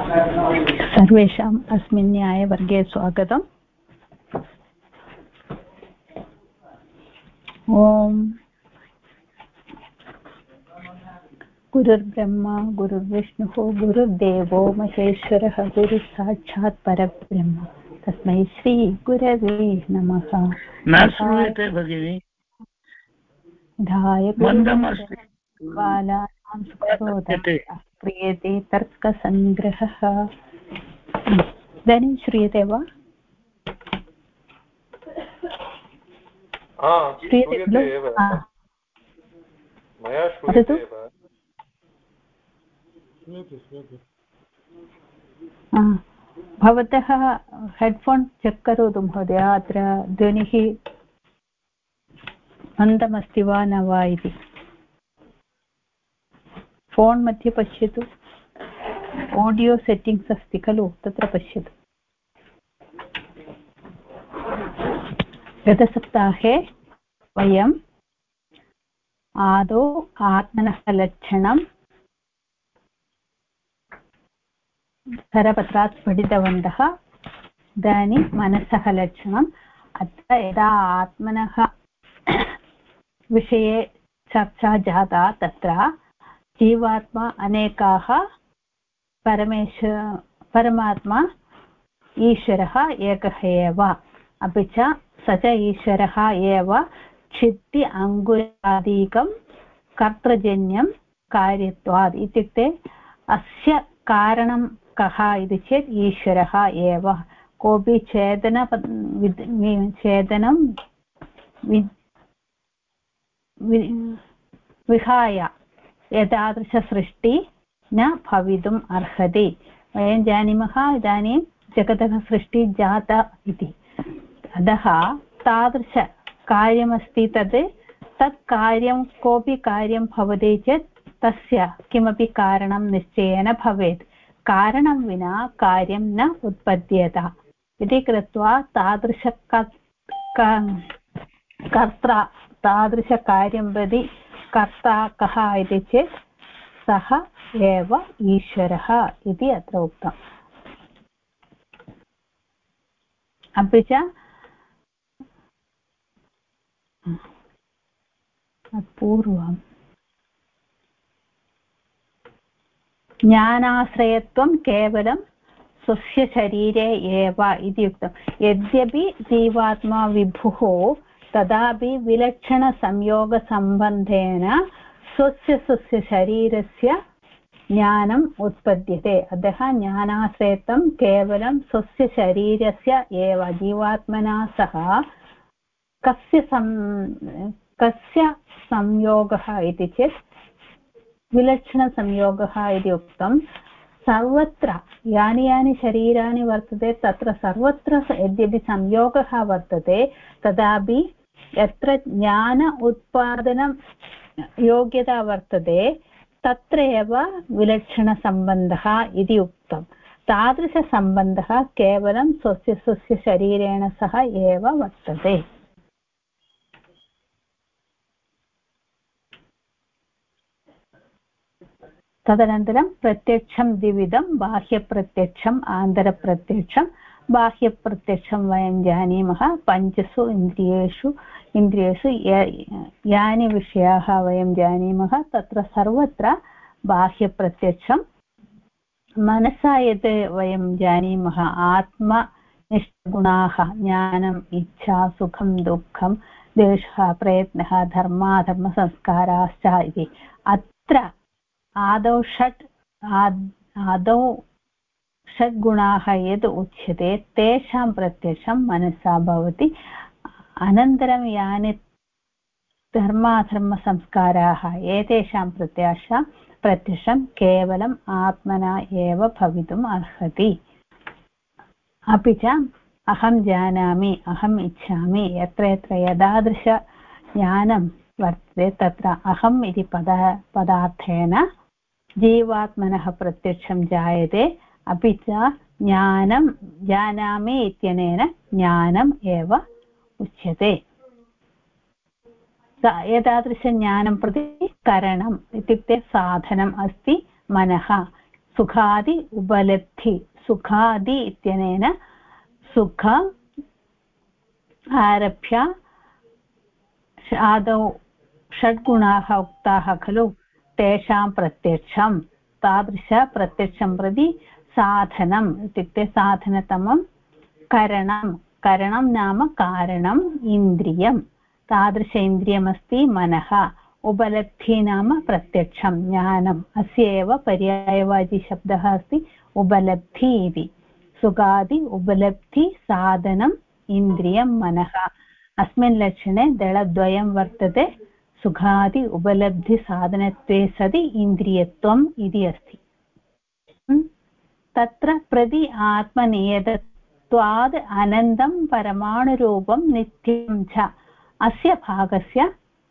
सर्वेषाम् अस्मिन् न्यायवर्गे स्वागतम्। ॐ गुरुर्ब्रह्मा गुरुर्विष्णुः गुरुर्देवो महेश्वरः गुरुसाक्षात् परब्रह्म तस्मै श्री गुरवे नमः। न श्रूयते भगिनी, धाय मन्दमस्ति, बालानां सुखबोधः क्रियते तर्कसङ्ग्रहः। इदानीं श्रूयते वा? श्रूयते एव, मया श्रूयते एव। भवतः हेड्फोन् चेक् करोतु महोदय, अत्र ध्वनिः मन्दमस्ति वा न वा इति। फोन् मध्ये पश्यतु, आडियो सेट्टिङ्ग्स् अस्ति खलु, तत्र पश्यतु। गतसप्ताहे वयम् आदौ आत्मनः लक्षणं करपत्रात् पठितवन्तः। इदानीं मनसः लक्षणम्। अत्र यदा आत्मनः विषये चर्चा जाता तत्र जीवात्मा अनेकाः, परमात्मा ईश्वरः एकः एव, अपि च स च ईश्वरः एव छित्ति अङ्गुरादिकं कर्तृजन्यं कार्यत्वात्। इत्युक्ते अस्य कारणं कः इति चेत् ईश्वरः एव। कोऽपि छेदनं विहाय एतादृशसृष्टि न भवितुम् अर्हति। वयं जानीमः इदानीं जगतः सृष्टिः जाता इति, अतः तादृशकार्यमस्ति तत् कार्यं कोऽपि कार्यं भवति चेत् तस्य किमपि कारणं निश्चयेन भवेत्। कारणं विना कार्यं न उत्पद्येत इति कृत्वा तादृशकार्यं प्रति कर्ता कः इति चेत् सः एव ईश्वरः इति अत्र उक्तम्। अपि च पूर्वं ज्ञानाश्रयत्वं केवलं स्वस्य शरीरे एव इति उक्तं। यद्यपि जीवात्मा विभुः, तदापि विलक्षणसंयोगसम्बन्धेन स्वस्य शरीरस्य ज्ञानम् उत्पद्यते। अतः ज्ञानाश्रयत्वं केवलं स्वस्य शरीरस्य एव। जीवात्मना सह कस्य संयोगः इति चेत् विलक्षणसंयोगः इति उक्तं। सर्वत्र यानि यानि शरीराणि वर्तते तत्र सर्वत्र यद्यपि संयोगः वर्तते, तदापि यत्र ज्ञान उत्पादनं योग्यता वर्तते तत्र एव विलक्षणसम्बन्धः इति उक्तं। तादृशसम्बन्धः केवलं स्वस्य शरीरेण सह एव वर्तते। तदनन्तरं प्रत्यक्षं द्विविधं, बाह्यप्रत्यक्षम् आन्तरप्रत्यक्षं। बाह्यप्रत्यक्षं वयं जानीमः, पञ्चसु इन्द्रियेषु यानि विषयाः वयं जानीमः तत्र सर्वत्र बाह्यप्रत्यक्षं। मनसा यत् वयं जानीमः आत्मनिष्ठगुणाः, ज्ञानम्, इच्छा, सुखं दुःखं, द्वेषः, प्रयत्नः, धर्माधर्मसंस्काराश्च इति। अत्र आदौ षड्गुणाः यद् उच्यते तेषां प्रत्यक्षं मनसा भवति। अनन्तरं यानि धर्माधर्मसंस्काराः एतेषां प्रत्यक्षं केवलम् आत्मना एव भवितुम् अर्हति। अपि च अहं जानामि, अहम् इच्छामि, यत्र यत्र एतादृश ज्ञानं वर्तते तत्र अहम् इति पदार्थेन जीवात्मनः प्रत्यक्षं जायते। अपि च ज्ञानं जानामि इत्यनेन ज्ञानम् एव उच्यते। एतादृशज्ञानं प्रति करणम् इत्युक्ते साधनम् अस्ति मनः। सुखादि उपलब्धि सुखादि इत्यनेन सुख आरभ्य आदौ षड्गुणाः उक्ताः खलु तेषां प्रत्यक्षं तादृशप्रत्यक्षं प्रति साधनम् इत्युक्ते साधनतमं करणं नाम कारणम् इन्द्रियं तादृश इन्द्रियमस्ति मनः उपलब्धि नाम प्रत्यक्षं ज्ञानम् अस्य एव पर्यायवाचिशब्दः अस्ति उपलब्धि इति सुखादि उपलब्धि साधनम् इन्द्रियं मनः अस्मिन् लक्षणे दलद्वयं वर्तते सुखादि उपलब्धिसाधनत्वे सति इन्द्रियत्वम् इति अस्ति तत्र प्रति आत्मनियतत्वाद् अनन्तं परमाणुरूपं नित्यं च अस्य भागस्य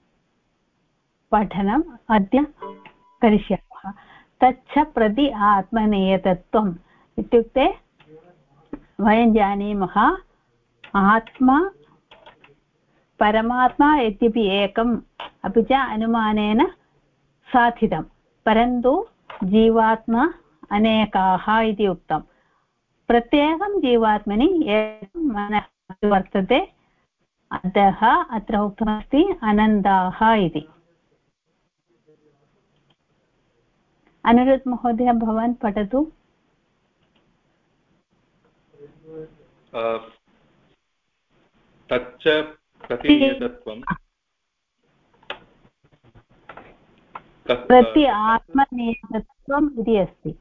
पठनम् अद्य करिष्यामः तच्च प्रति आत्मनियतत्वम् इत्युक्ते वयं जानीमः आत्मा परमात्मा यद्यपि एकम् अपि च अनुमानेन साधितं परन्तु जीवात्मा अनेकाः इति उक्तं प्रत्येकं जीवात्मनि एकं मनः वर्तते अतः अत्र उक्तमस्ति अनन्ताः इति अनिरुद्ध महोदय भवान् पठतु तच्च प्रतिनियतत्वं प्रति आत्मनियतत्वम् इति अस्ति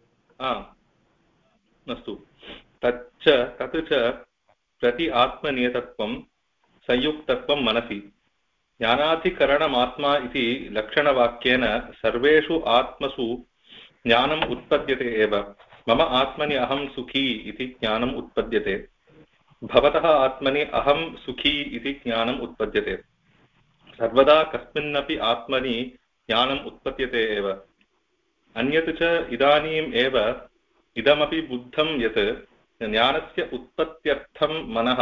अस्तु तत् च प्रति आत्मनियतत्वं संयुक्तत्वं मनसि ज्ञानाधिकरणमात्मा इति लक्षणवाक्येन सर्वेषु आत्मसु ज्ञानम् उत्पद्यते एव मम आत्मनि अहं सुखी इति ज्ञानम् उत्पद्यते भवतः आत्मनि अहं सुखी इति ज्ञानम् उत्पद्यते सर्वदा कस्मिन्नपि आत्मनि ज्ञानम् उत्पद्यते एव अन्यत् च इदानीम् एव इदमपि बुद्धं यत् ज्ञानस्य उत्पत्त्यर्थं मनः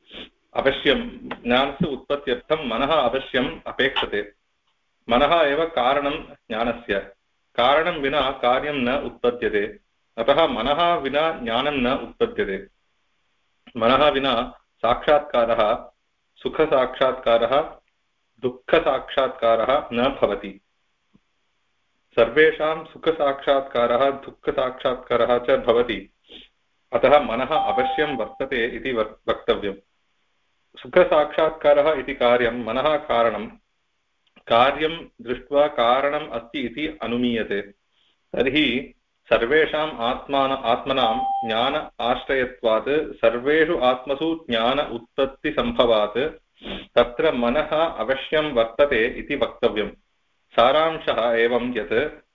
अवश्यम् अपेक्षते मनः एव कारणं ज्ञानस्य कारणं विना कार्यं न उत्पद्यते अतः मनः विना ज्ञानं न उत्पद्यते मनः विना साक्षात्कारः सुखसाक्षात्कारः दुःखसाक्षात्कारः न भवति सर्वेषां सुखसाक्षात्कारः दुःखसाक्षात्कारः च भवति अतः मनः अवश्यं वर्तते इति वक्तव्यम् सुखसाक्षात्कारः इति कार्यं मनः कारणं कार्यं दृष्ट्वा कारणम् अस्ति इति अनुमीयते तर्हि सर्वेषाम् आत्मनां ज्ञान आश्रयत्वात् सर्वेषु आत्मसु ज्ञान उत्पत्तिसम्भवात् तत्र मनः अवश्यं वर्तते इति वक्तव्यम् सारांशः एवं यत्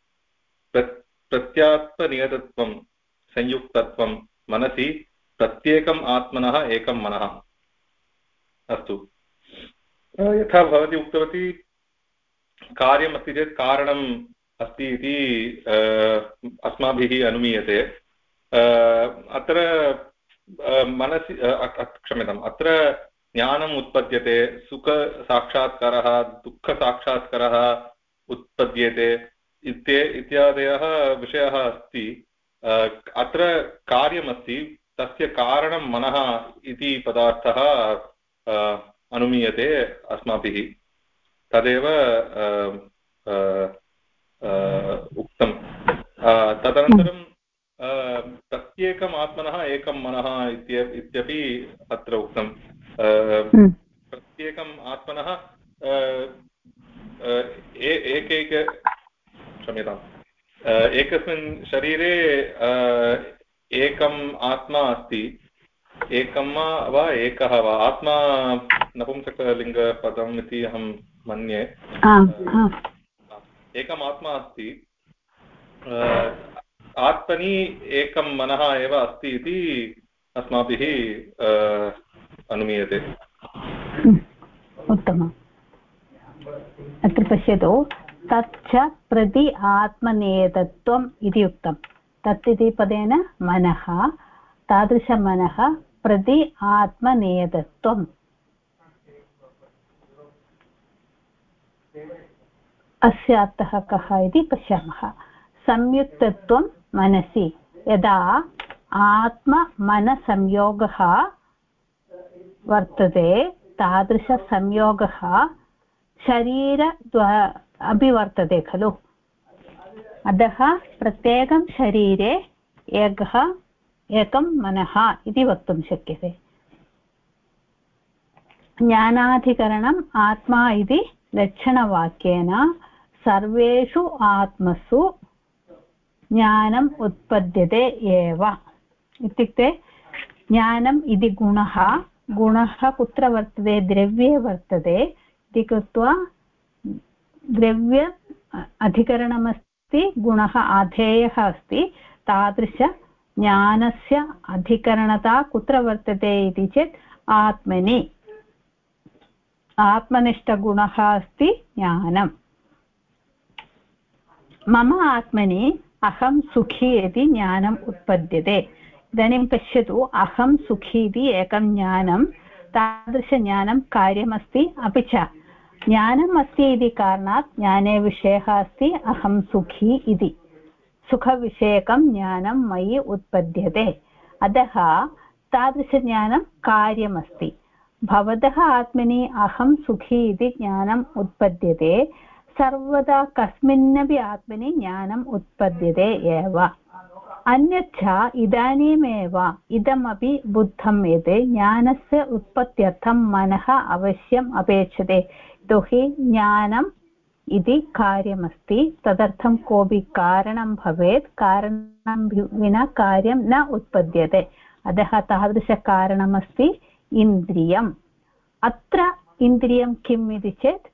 प्रत्यात्मनियतत्वं संयुक्तत्वं मनसि प्रत्येकम् आत्मनः एकं मनः अस्तु यथा भवती उक्तवती कार्यमस्ति चेत् कारणम् अस्ति इति अस्माभिः अनुमीयते अत्र मनसि क्षम्यताम् अत्र ज्ञानम् उत्पद्यते सुखसाक्षात्कारः दुःखसाक्षात्कारः उत्पद्यते इत्यादयः विषयः अस्ति अत्र कार्यमस्ति तस्य कारणं मनः इति पदार्थः अनुमीयते अस्माभिः तदेव उक्तं तदनन्तरं प्रत्येकम् आत्मनः एकं मनः इत्यपि अत्र उक्तं प्रत्येकम् आत्मनः एकस्मिन् शरीरे एकम् आत्मा अस्ति एकं वा एकः वा आत्मा नपुंसकलिङ्गपदम् इति अहं मन्ये एकम् आत्मा अस्ति आत्मनि एकं मनः एव अस्ति इति अस्माभिः अनुमीयते उत्तमम् अत्र पश्यतु तच्च प्रति आत्मनेतत्वम् इति उक्तं तत् इति पदेन मनः तादृशमनः प्रति आत्मनेतत्वम् अस्य अर्थः कः इति पश्यामः संयुक्तत्वं मनसि यदा आत्ममनसंयोगः वर्तते तादृशसंयोगः अपि वर्तते खलु। अतः प्रत्येकं शरीरे एकं मनः इति वक्तुं शक्यते। ज्ञानाधिकरणम् आत्मा इति लक्षणवाक्येन सर्वेषु आत्मसु ज्ञानम् उत्पद्यते एव। इत्युक्ते ज्ञानम् इति गुणः कुत्र वर्तते? द्रव्ये वर्तते इति कृत्वा द्रव्य अधिकरणमस्ति, गुणः आधेयः अस्ति। तादृश ज्ञानस्य अधिकरणता कुत्र वर्तते इति चेत् आत्मनि। आत्मनिष्ठगुणः अस्ति ज्ञानम्। मम आत्मनि अहं सुखी इति ज्ञानम् उत्पद्यते। इदानीं पश्यतु, अहं सुखी इति एकं ज्ञानं, तादृशज्ञानं कार्यमस्ति। अपि च ज्ञानम् अस्ति इति कारणात् ज्ञाने विषयः अस्ति अहं सुखी इति। सुखविषयकं ज्ञानं मयि उत्पद्यते। अतः तादृशज्ञानं कार्यमस्ति। भवतः आत्मनि अहं सुखी इति ज्ञानम् उत्पद्यते। सर्वदा कस्मिन्नपि आत्मनि ज्ञानम् उत्पद्यते एव। अन्यच्च इदानीमेव इदमपि बुद्धं यत् ज्ञानस्य उत्पत्त्यर्थं मनः अवश्यम् अपेक्षते। यतोहि ज्ञानम् इति कार्यमस्ति, तदर्थं कोऽपि कारणं भवेत्। कारणं विना कार्यं न उत्पद्यते। अतः तादृशकारणमस्ति इन्द्रियम्। अत्र इन्द्रियं किम् इति चेत्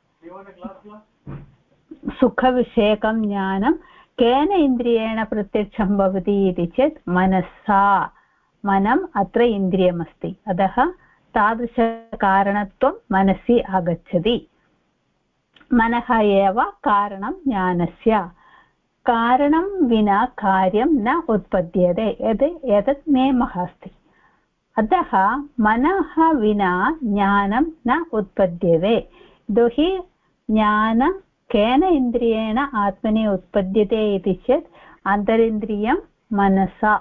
सुखविषयकं ज्ञानं केन इन्द्रियेण प्रत्यक्षं भवति इति चेत् मनसा। मनम् अत्र इन्द्रियमस्ति। अतः तादृशकारणत्वं मनसि आगच्छति। मनः एव कारणं ज्ञानस्य। कारणं विना कार्यं न उत्पद्यते, एतत् नियमः अस्ति। अतः मनः विना ज्ञानं न उत्पद्यते। यतोहि ज्ञानं केन इन्द्रियेण आत्मनि उत्पद्यते इति चेत् अन्तरिन्द्रियं मनसा।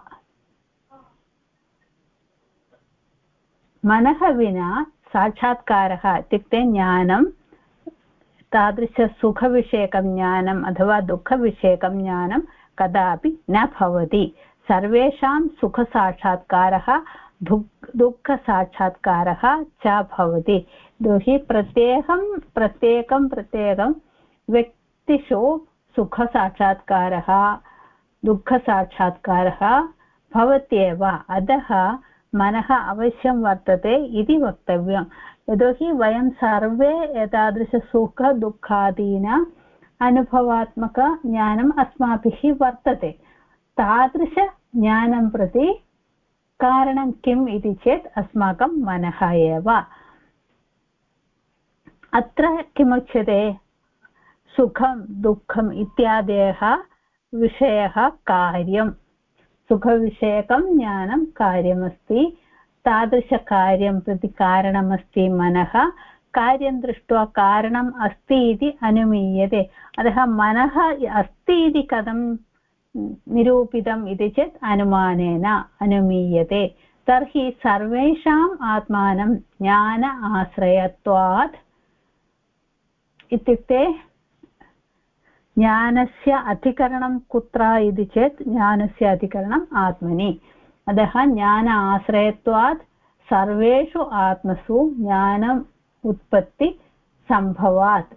मनः विना साक्षात्कारः इत्युक्ते ज्ञानं, तादृशसुखविषयकं ज्ञानम् अथवा दुःखविषयकं ज्ञानं कदापि न भवति। सर्वेषां सुखसाक्षात्कारः दुःखसाक्षात्कारः च भवति। यतोहि प्रत्येकं व्यक्तिषु सुखसाक्षात्कारः दुःखसाक्षात्कारः भवत्येव। अतः मनः अवश्यं वर्तते इति वक्तव्यं। यतोहि वयं सर्वे एतादृशसुखदुःखादीनाम् अनुभवात्मकज्ञानम् अस्माभिः वर्तते। तादृशज्ञानं प्रति कारणं किम् इति चेत् अस्माकं मनः एव। अत्र किमुच्यते? सुखं दुःखम् इत्यादयः विषयः कार्यं। सुखविषयकं ज्ञानं कार्यमस्ति। तादृशकार्यं प्रति कारणमस्ति मनः। कार्यं दृष्ट्वा कारणम् अस्ति इति अनुमीयते। अतः मनः अस्ति इति कथं निरूपितम् इति चेत् अनुमानेन अनुमीयते। तर्हि सर्वेषाम् आत्मानं ज्ञान आश्रयत्वात्, इत्युक्ते ज्ञानस्य अधिकरणं कुत्र इति चेत् ज्ञानस्य अधिकरणम् आत्मनि। अतः ज्ञान आश्रयत्वात् सर्वेषु आत्मसु ज्ञानम् उत्पत्ति सम्भवात्।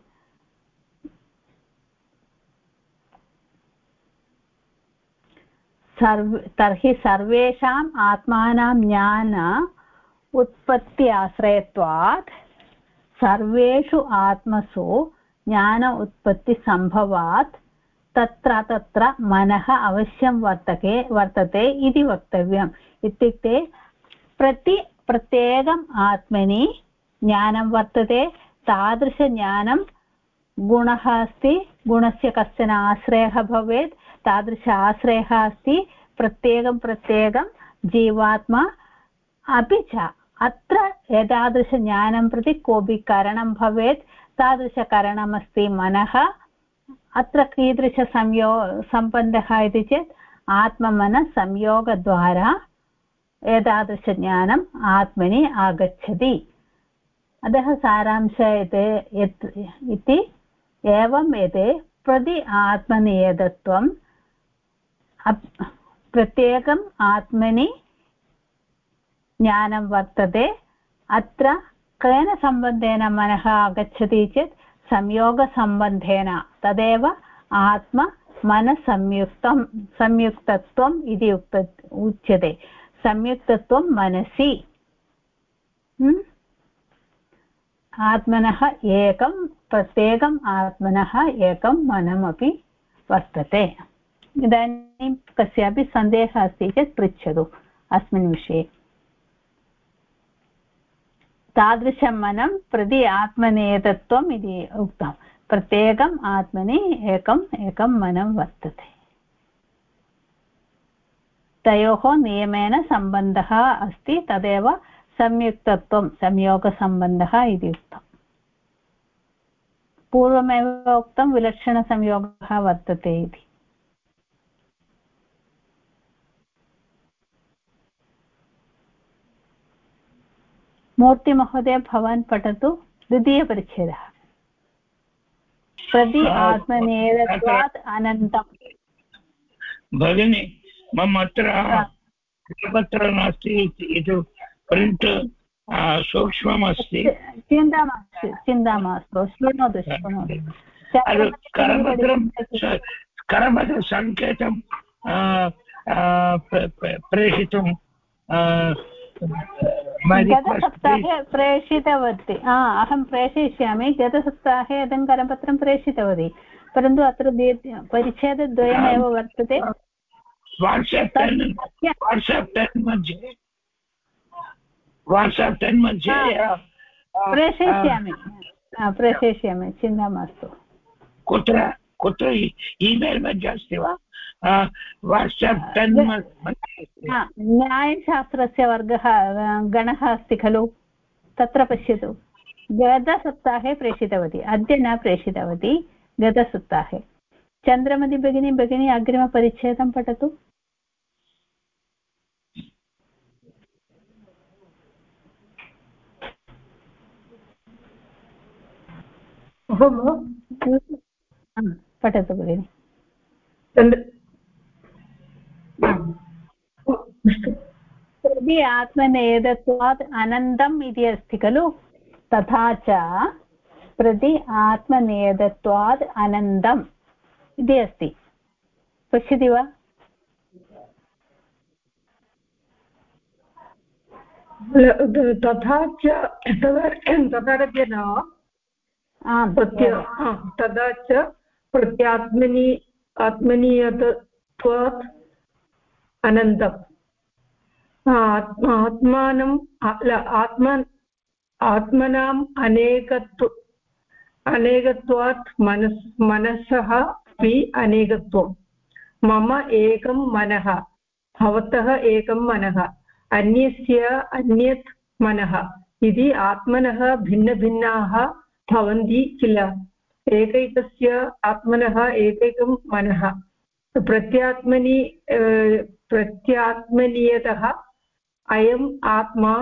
तर्हि सर्वेषाम् आत्मानां ज्ञान उत्पत्ति आश्रयत्वात् सर्वेषु आत्मसु ज्ञान उत्पत्ति सम्भवात् तत्र मनः अवश्यं वर्तते इति वक्तव्यम्। इत्युक्ते प्रत्येकम् आत्मनि ज्ञानं वर्तते। तादृशज्ञानं गुणः अस्ति, गुणस्य कश्चन आश्रयः भवेत्। तादृश आश्रयः अस्ति प्रत्येकं जीवात्मा। अपि च अत्र एतादृशज्ञानं प्रति कोऽपि कारणं भवेत्। तादृशकारणमस्ति मनः। अत्र कीदृशसम्बन्धः इति चेत् आत्ममनसंयोगद्वारा एतादृशज्ञानम् आत्मनि आगच्छति। अतः सारांशः इति एवं एते प्रति आत्मनियतत्वं प्रत्येकम् आत्मनि ज्ञानं वर्तते। अत्र केन सम्बन्धेन मनः आगच्छति चेत् संयोगसम्बन्धेन, तदेव संयुक्तत्वम् इति उच्यते। संयुक्तत्वं मनसि आत्मनः एकं, प्रत्येकम् आत्मनः एकं मनमपि वर्तते। इदानीं कस्यापि सन्देहः अस्ति चेत् पृच्छतु अस्मिन् विषये। तादृशं मनं प्रति आत्मनेतत्वम् इति उक्तं। प्रत्येकम् आत्मनि एकं मनं वर्तते। तयोः नियमेन सम्बन्धः अस्ति, तदेव संयुक्तत्वं, संयोगसम्बन्धः इति उक्तम्। पूर्वमेव उक्तं विलक्षणसंयोगः वर्तते इति। मूर्तिमहोदय, भवान् पठतु द्वितीयपरिच्छेदः। प्रति आत्मनेयत्वात् अनन्तम्। भगिनी, मम अत्र पत्र नास्ति, इति प्रिण्ट् सूक्ष्मम् अस्ति। चिन्ता मास्तु, शृणोतु। करपत्रसङ्केतं प्रेषितुं गतसप्ताहे प्रेषितवती। अहं प्रेषयिष्यामि। गतसप्ताहे इदं करपत्रं प्रेषितवती, परन्तु अत्र परिच्छेदद्वयमेव वर्तते। वाट्साप् 10 मध्ये प्रेषयिष्यामि, चिन्ता मास्तु। कुत्र ईमेल् मध्ये अस्ति वा? वाट्साप् 10 मध्ये न्यायशास्त्रस्य गणः अस्ति खलु, तत्र पश्यतु। गतसप्ताहे प्रेषितवती, अद्य न प्रेषितवती, गतसप्ताहे। चन्द्रमति भगिनी अग्रिमपरिच्छेदं पठतु। पठतु भगिनि। प्रति आत्मनेयत्वात् अनन्तम् इति अस्ति खलु, तथा च प्रति आत्मनेयत्वात् अनन्तम् इति अस्ति। पश्यति वा? तथा च तथा च आत्मनीयत्वात् अनन्तम्। आत्मनाम् अनेकत्वात् मनसः अपि अनेकत्वं। मम एकं मनः, भवतः एकं मनः, अन्यस्य अन्यत् मनः इति आत्मनः भिन्नभिन्नाः भवन्ति किल। एकैकस्य आत्मनः एकैकं मनः। प्रत्यात्मनीयतः अयम् आत्मा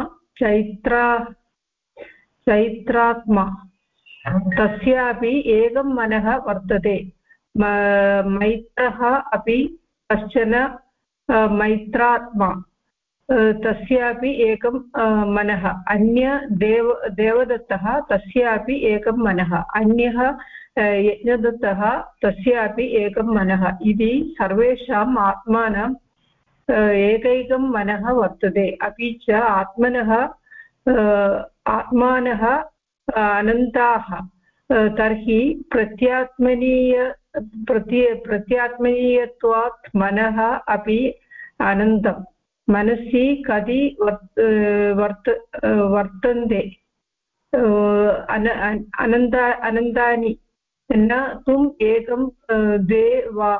चैत्रात्मा, तस्यापि एकं मनः वर्तते। मैत्रः अपि कश्चन मैत्रात्मा, तस्यापि एकं मनः। देवदत्तः, तस्यापि एकं मनः। अन्यः यज्ञदत्तः, तस्यापि एकं मनः इति सर्वेषाम् आत्मानम् एकैकं मनः वर्तते। अपि च आत्मानः अनन्ताः। तर्हि प्रत्यात्मनीयत्वात् मनः अपि अनन्तम्। मनसि कति वर्तन्ते अनन्तानि न तुम् एकं द्वे वा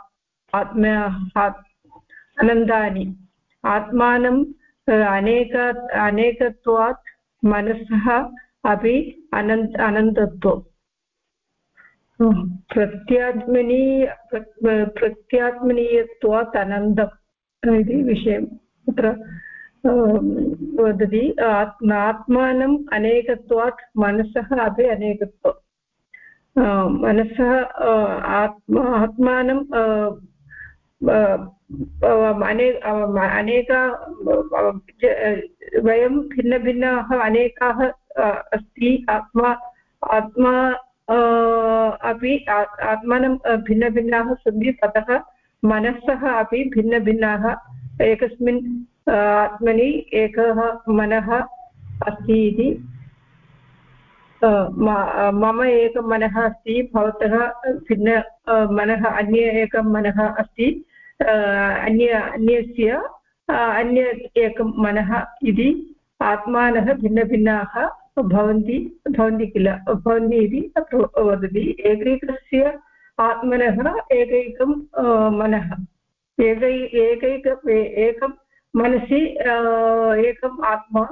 अनन्तानि। आत्मानम् अनेकत्वात् मनसः अपि अनन्तत्वम्। प्रत्यात्मनीयत्वात् अनन्तम् इति विषयं तत्र वदति। आत्मानम् अनेकत्वात् मनसः अपि अनेकत्वं। मनसः आत्मानं अनेक वयं भिन्नभिन्नाः अनेकाः अस्ति। आत्मा अपि आत्मानं भिन्नभिन्नाः सन्ति। ततः मनसः अपि भिन्नभिन्नाः। एकस्मिन् आत्मनि एकः मनः अस्ति इति। मम एकं मनः अस्ति, भवतः भिन्न मनः अन्य एकं मनः अस्ति, अन्यस्य अन्य एकं मनः इति। आत्मानः भिन्नभिन्नाः भवन्ति किल, भवन्ति इति तत्र वदति। एकैकस्य आत्मनः एकैकं मनः, एकं मनसि एकम् आत्मा,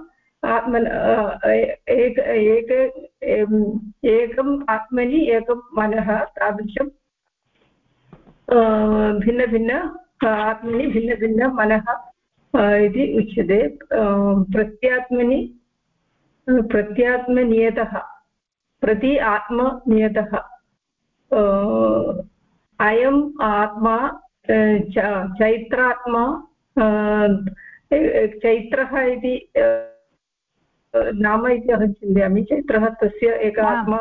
एकम् आत्मनि एकं मनः। तादृशं भिन्नभिन्न आत्मनि भिन्नभिन्न मनः इति उच्यते। प्रत्यात्मनियतः, प्रति आत्मनियतः। अयम् आत्मा चैत्रात्मा, चैत्रः इति नाम इति अहं चिन्तयामि। चैत्रः तस्य एक आत्मा,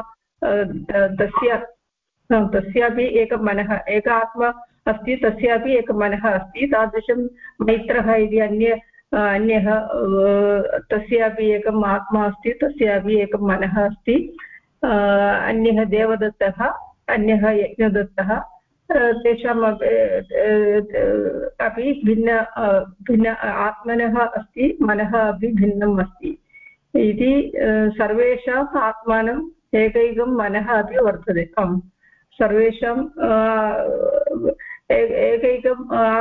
तस्यापि एकं मनः, एक आत्मा अस्ति, तस्यापि एकं मनः अस्ति। तादृशं मैत्रः इति अन्यः, तस्यापि एकम् आत्मा अस्ति, तस्यापि एकं मनः अस्ति। अन्यः देवदत्तः, अन्यः यज्ञदत्तः, तेषाम् अपि भिन्न आत्मनः अस्ति, मनः अपि भिन्नम् अस्ति इति। सर्वेषाम् आत्मानम् एकैकं मनः अपि वर्तते। सर्वेषाम् एकैकम्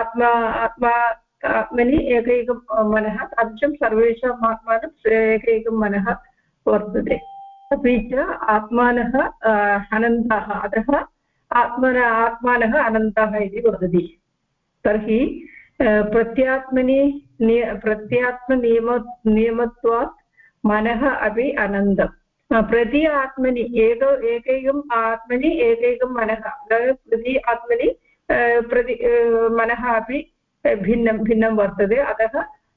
आत्मनि एकैकं मनः, तादृशं सर्वेषाम् आत्मानम् एकैकं मनः वर्तते। अपि च आत्मानः अनन्ताः, अतः आत्मानः अनन्ताः इति वदति। तर्हि प्रत्यात्मनियमत्वात् मनः अपि अनन्तम्। प्रति आत्मनि एकैकम् आत्मनि एकैकं मनः, प्रति आत्मनि मनः अपि भिन्नं वर्तते। अतः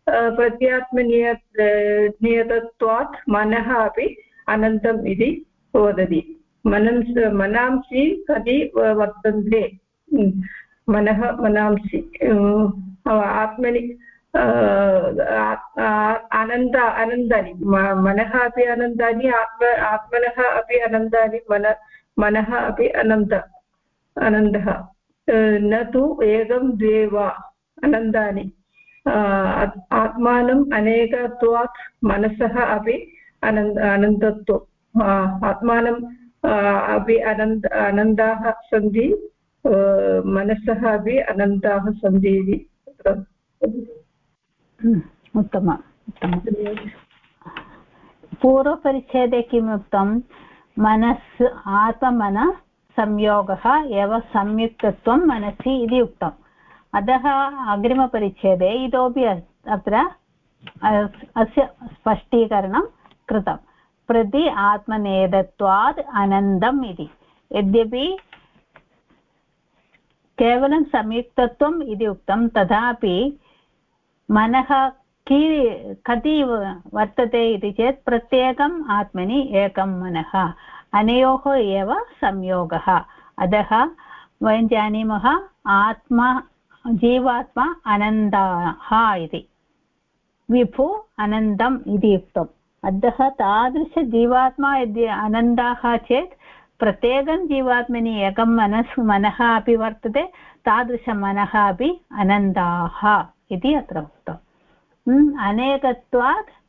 प्रत्यात्मनियतत्वात् मनः अपि अनन्तम् इति वदति। मनांसि कति वर्तन्ते? मनांसि आत्मनि अनन्तानि, मनः अपि अनन्तानि, आत्मनः अपि अनन्तानि, मनः अपि अनन्तः। न तु एकं द्वे वा, अनन्तानि। आत्मानम् अनेकत्वात् मनसः अपि अनन्तत्वम्। आत्मानम् अपि अनन्ताः सन्ति, मनसः अपि अनन्ताः सन्ति इति। उत्तमम्। पूर्वपरिच्छेदे किमुक्तं? मनस् आत्ममन संयोगः एव संयुक्तत्वं मनसि इति उक्तम्। अतः अग्रिमपरिच्छेदे इतोपि अत्र अस्य स्पष्टीकरणं कृतं। प्रति आत्मनेदत्वात् अनन्तम् इति। यद्यपि केवलं संयुक्तत्वम् इति उक्तं, तथापि मनः कति वर्तते इति चेत् प्रत्येकम् आत्मनि एकं मनः, अनयोः एव संयोगः। अतः वयं जानीमः जीवात्मा अनन्ताः इति, विभु अनन्तम् इति उक्तम्। अतः तादृशजीवात्मा यदि अनन्ताः चेत् प्रत्येकं जीवात्मनि एकं मनः अपि वर्तते, तादृशमनः अपि अनन्ताः इति अत्र उक्तम्। अनेकत्वात्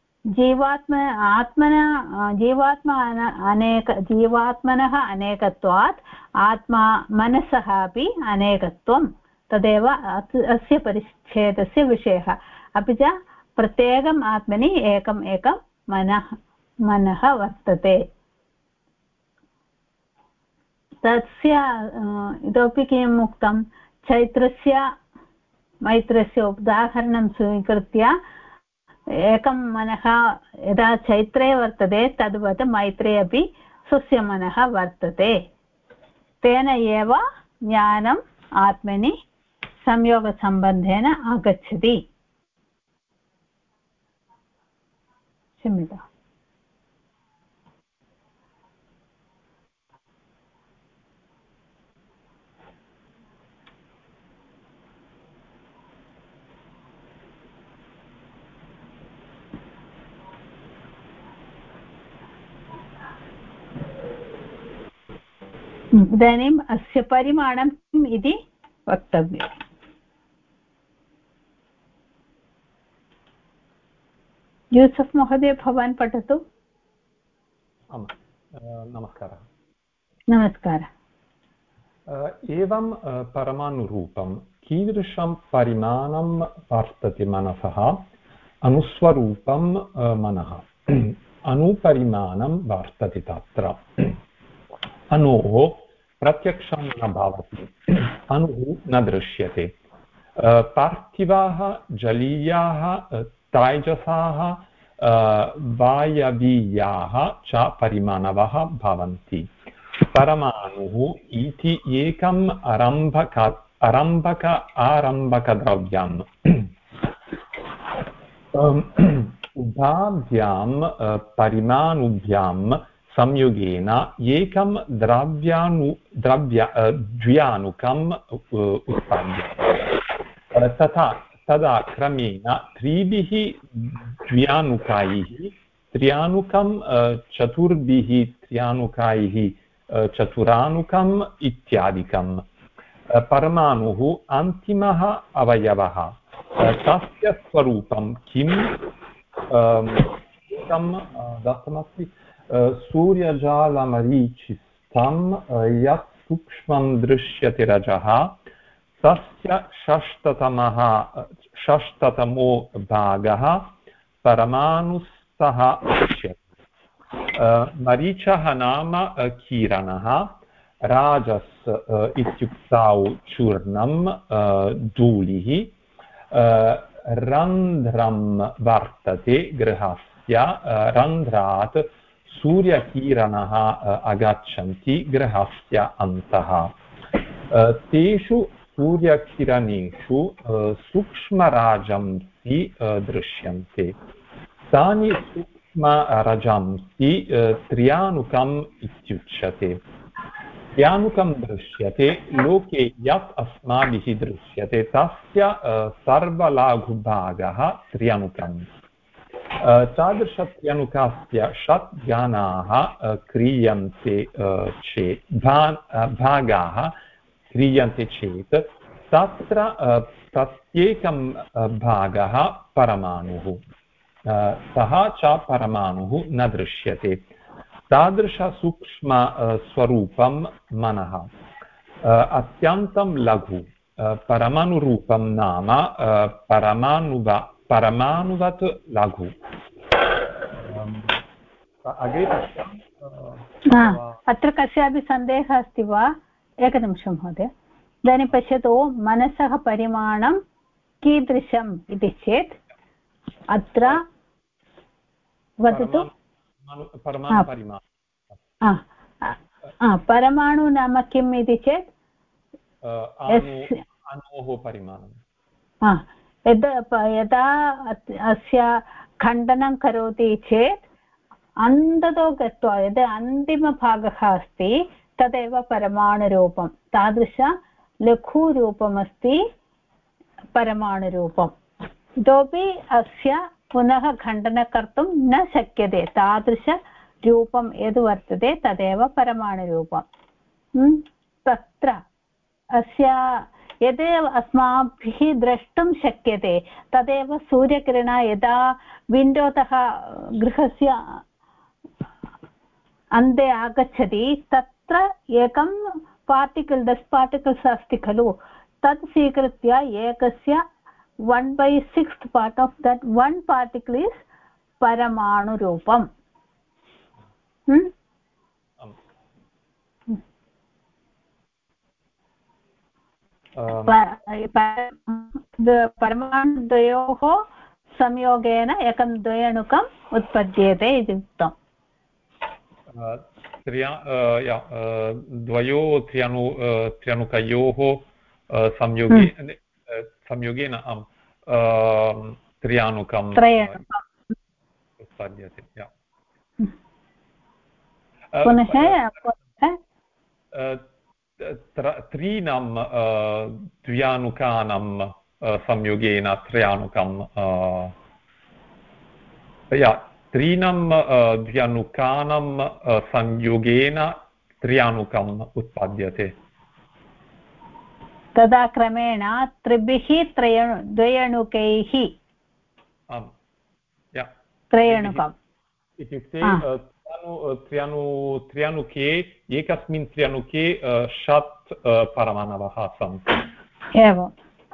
जीवात्मनः अनेकत्वात् आत्मा मनसः अपि अनेकत्वं। तदेव अस्य परिच्छेदस्य विषयः। अपि च प्रत्येकम् आत्मनि एकम् मनः वर्तते। तस्य इतोपि किम् उक्तं चैत्रस्य मैत्रस्य उदाहरणं स्वीकृत्य एकं मनः यदा चैत्रे वर्तते तद्वत् मैत्रे अपि स्वस्य मनः वर्तते तेन एव ज्ञानम् आत्मनि संयोगसम्बन्धेन आगच्छति क्षम्यताम् इदानीम् अस्य परिमाणं किम् इति वक्तव्यम् यूसुफ् महोदय भवान् पठतु नमस्कारः नमस्कारः एवं परमाणुरूपं कीदृशं परिमाणं वर्तते मनसः अनुस्वरूपं मनः अणुपरिमाणं वर्तते तत्र अणोः प्रत्यक्षं न भवति अणुः न दृश्यते पार्थिवाः जलीयाः तैजसाः वायवीयाः च परिमाणवः भवन्ति परमाणुः इति एकम् आरम्भकद्रव्यम् उभाभ्यां परिमाणुभ्यां संयोगेन एकं द्व्याणुकम् उत्पद्यते तदा क्रमेण त्रिभिः द्व्याणुकैः त्र्याणुकं चतुर्भिः त्र्याणुकैः चतुराणुकम् इत्यादिकं परमाणुः अन्तिमः अवयवः तस्य स्वरूपं किम् दत्तमस्ति सूर्यजालमरीचिस्तं यत् सूक्ष्मं दृश्यते रजः तस्य षष्ठतमो भागः परमाणुस्थः उच्यते मरीचः नाम किरणः राजस् इत्युक्तौ चूर्णं धूलिः रन्ध्रं वर्तते गृहस्य रन्ध्रात् सूर्यकिरणः आगच्छन्ति गृहस्य अन्तः तेषु सूर्यकिरणेषु सूक्ष्मराजंसि दृश्यन्ते तानि सूक्ष्मराजंसि त्र्याणुकम् इत्युच्यते त्र्याणुकं दृश्यते लोके यत् अस्माभिः दृश्यते तस्य सर्वलघुभागः त्र्याणुकम् तादृशत्र्याणुकस्य षट् गणाः क्रियन्ते चेत् भागाः क्रियन्ते चेत् तत्र प्रत्येकं भागः परमाणुः सः च परमाणुः न दृश्यते तादृशसूक्ष्म स्वरूपं मनः अत्यन्तं लघु परमाणुरूपं नाम परमाणुवत् लघु अत्र कस्यापि सन्देहः अस्ति वा एकनिमिषं महोदय इदानीं पश्यतु मनसः परिमाणं कीदृशम् इति चेत् अत्र वदतु परमाणु नाम किम् इति चेत् अणोः परिमाणं यदा अस्य खण्डनं करोति चेत् अन्ततो गत्वा यद् अन्तिमभागः अस्ति तदेव परमाणुरूपं तादृश लघुरूपमस्ति परमाणुरूपम् इतोपि अस्य पुनः खण्डनं कर्तुं न शक्यते तादृशरूपं यद् वर्तते तदेव परमाणुरूपं तत्र अस्य यद् अस्माभिः द्रष्टुं शक्यते तदेव सूर्यकिरणः यदा विण्डोतः गृहस्य अन्ते आगच्छति तत्र एकं पार्टिकल् डस्ट् पार्टिकल्स् अस्ति खलु तत् स्वीकृत्य एकस्य 1/6 part of that one particle is परमाणुरूपम् परमाणुद्वयोः संयोगेन एकं द्वयणुकम् उत्पद्यते इति उक्तम्। त्र्यणुकयोः संयोगेन त्र्याणुकम् उत्पद्यते। पुनः त्रीणां द्व्याणुकानां संयोगेन त्र्याणुकं त्रीणां द्व्याणुकानां संयोगेन त्र्याणुकम् उत्पद्यते। तदा क्रमेण त्रिभिः द्वयणुकैः त्रयणुकम् इत्युक्ते त्र्यणुके एकस्मिन् त्र्यणुके षट् परमाणवः सन्ति। एवम्।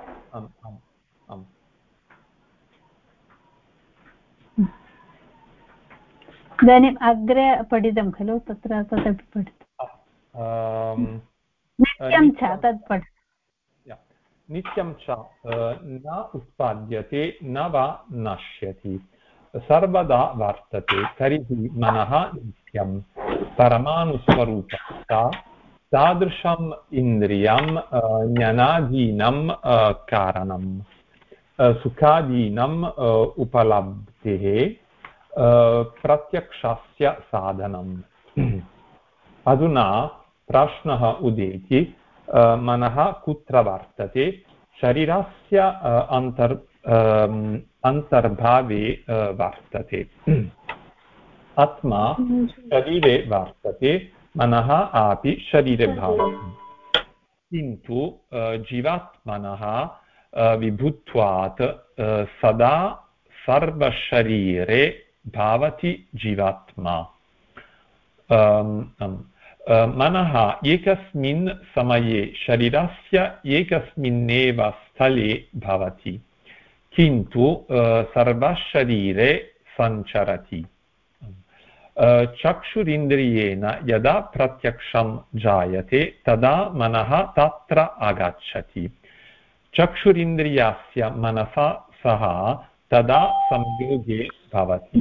इदानीम् अग्रे पठितं खलु तत्र तदपि पठितं। नित्यं च तत् पठितं। नित्यं च न उत्पाद्यते न वा नश्यति सर्वदा वर्तते तर्हि मनः नित्यं परमाणुस्वरूपः तादृशम् इन्द्रियं ज्ञानादीनं कारणं सुखादीनम् उपलब्धेः प्रत्यक्षस्य साधनम्। अधुना प्रश्नः उदेति मनः कुत्र वर्तते? शरीरस्य अन्तर्भावे वर्तते। आत्मा शरीरे वर्तते, मनः अपि शरीरे भवति, किन्तु जीवात्मनः विभुत्वात् सदा सर्वशरीरे भवति जीवात्मा। मनः एकस्मिन् समये शरीरस्य एकस्मिन्नेव स्थले भवति, किन्तु सर्वशरीरे सञ्चरति। चक्षुरिन्द्रियेण यदा प्रत्यक्षं जायते तदा मनः तत्र आगच्छति। चक्षुरिन्द्रियस्य मनसा सह तदा संयोगे भवति।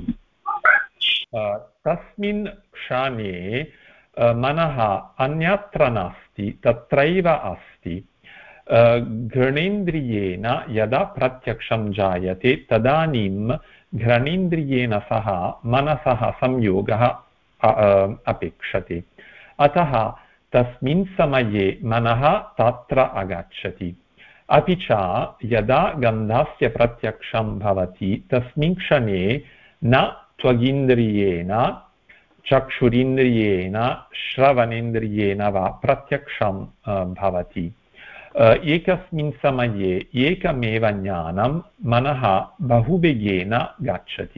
तस्मिन् क्षणे मनः अन्यत्र नास्ति, तत्रैव अस्ति। घ्राणेन्द्रियेण यदा प्रत्यक्षं जायते तदानीं घ्राणेन्द्रियेण सह मनसः संयोगः अपेक्षते। अतः तस्मिन् समये मनः तत्र आगच्छति। अपि च यदा गन्धस्य प्रत्यक्षं भवति तस्मिन् क्षणे न त्वगिन्द्रियेण चक्षुरिन्द्रियेण श्रवणेन्द्रियेण वा प्रत्यक्षं भवति। एकस्मिन् समये एकमेव ज्ञानं मनः बहुवेगेन गच्छति।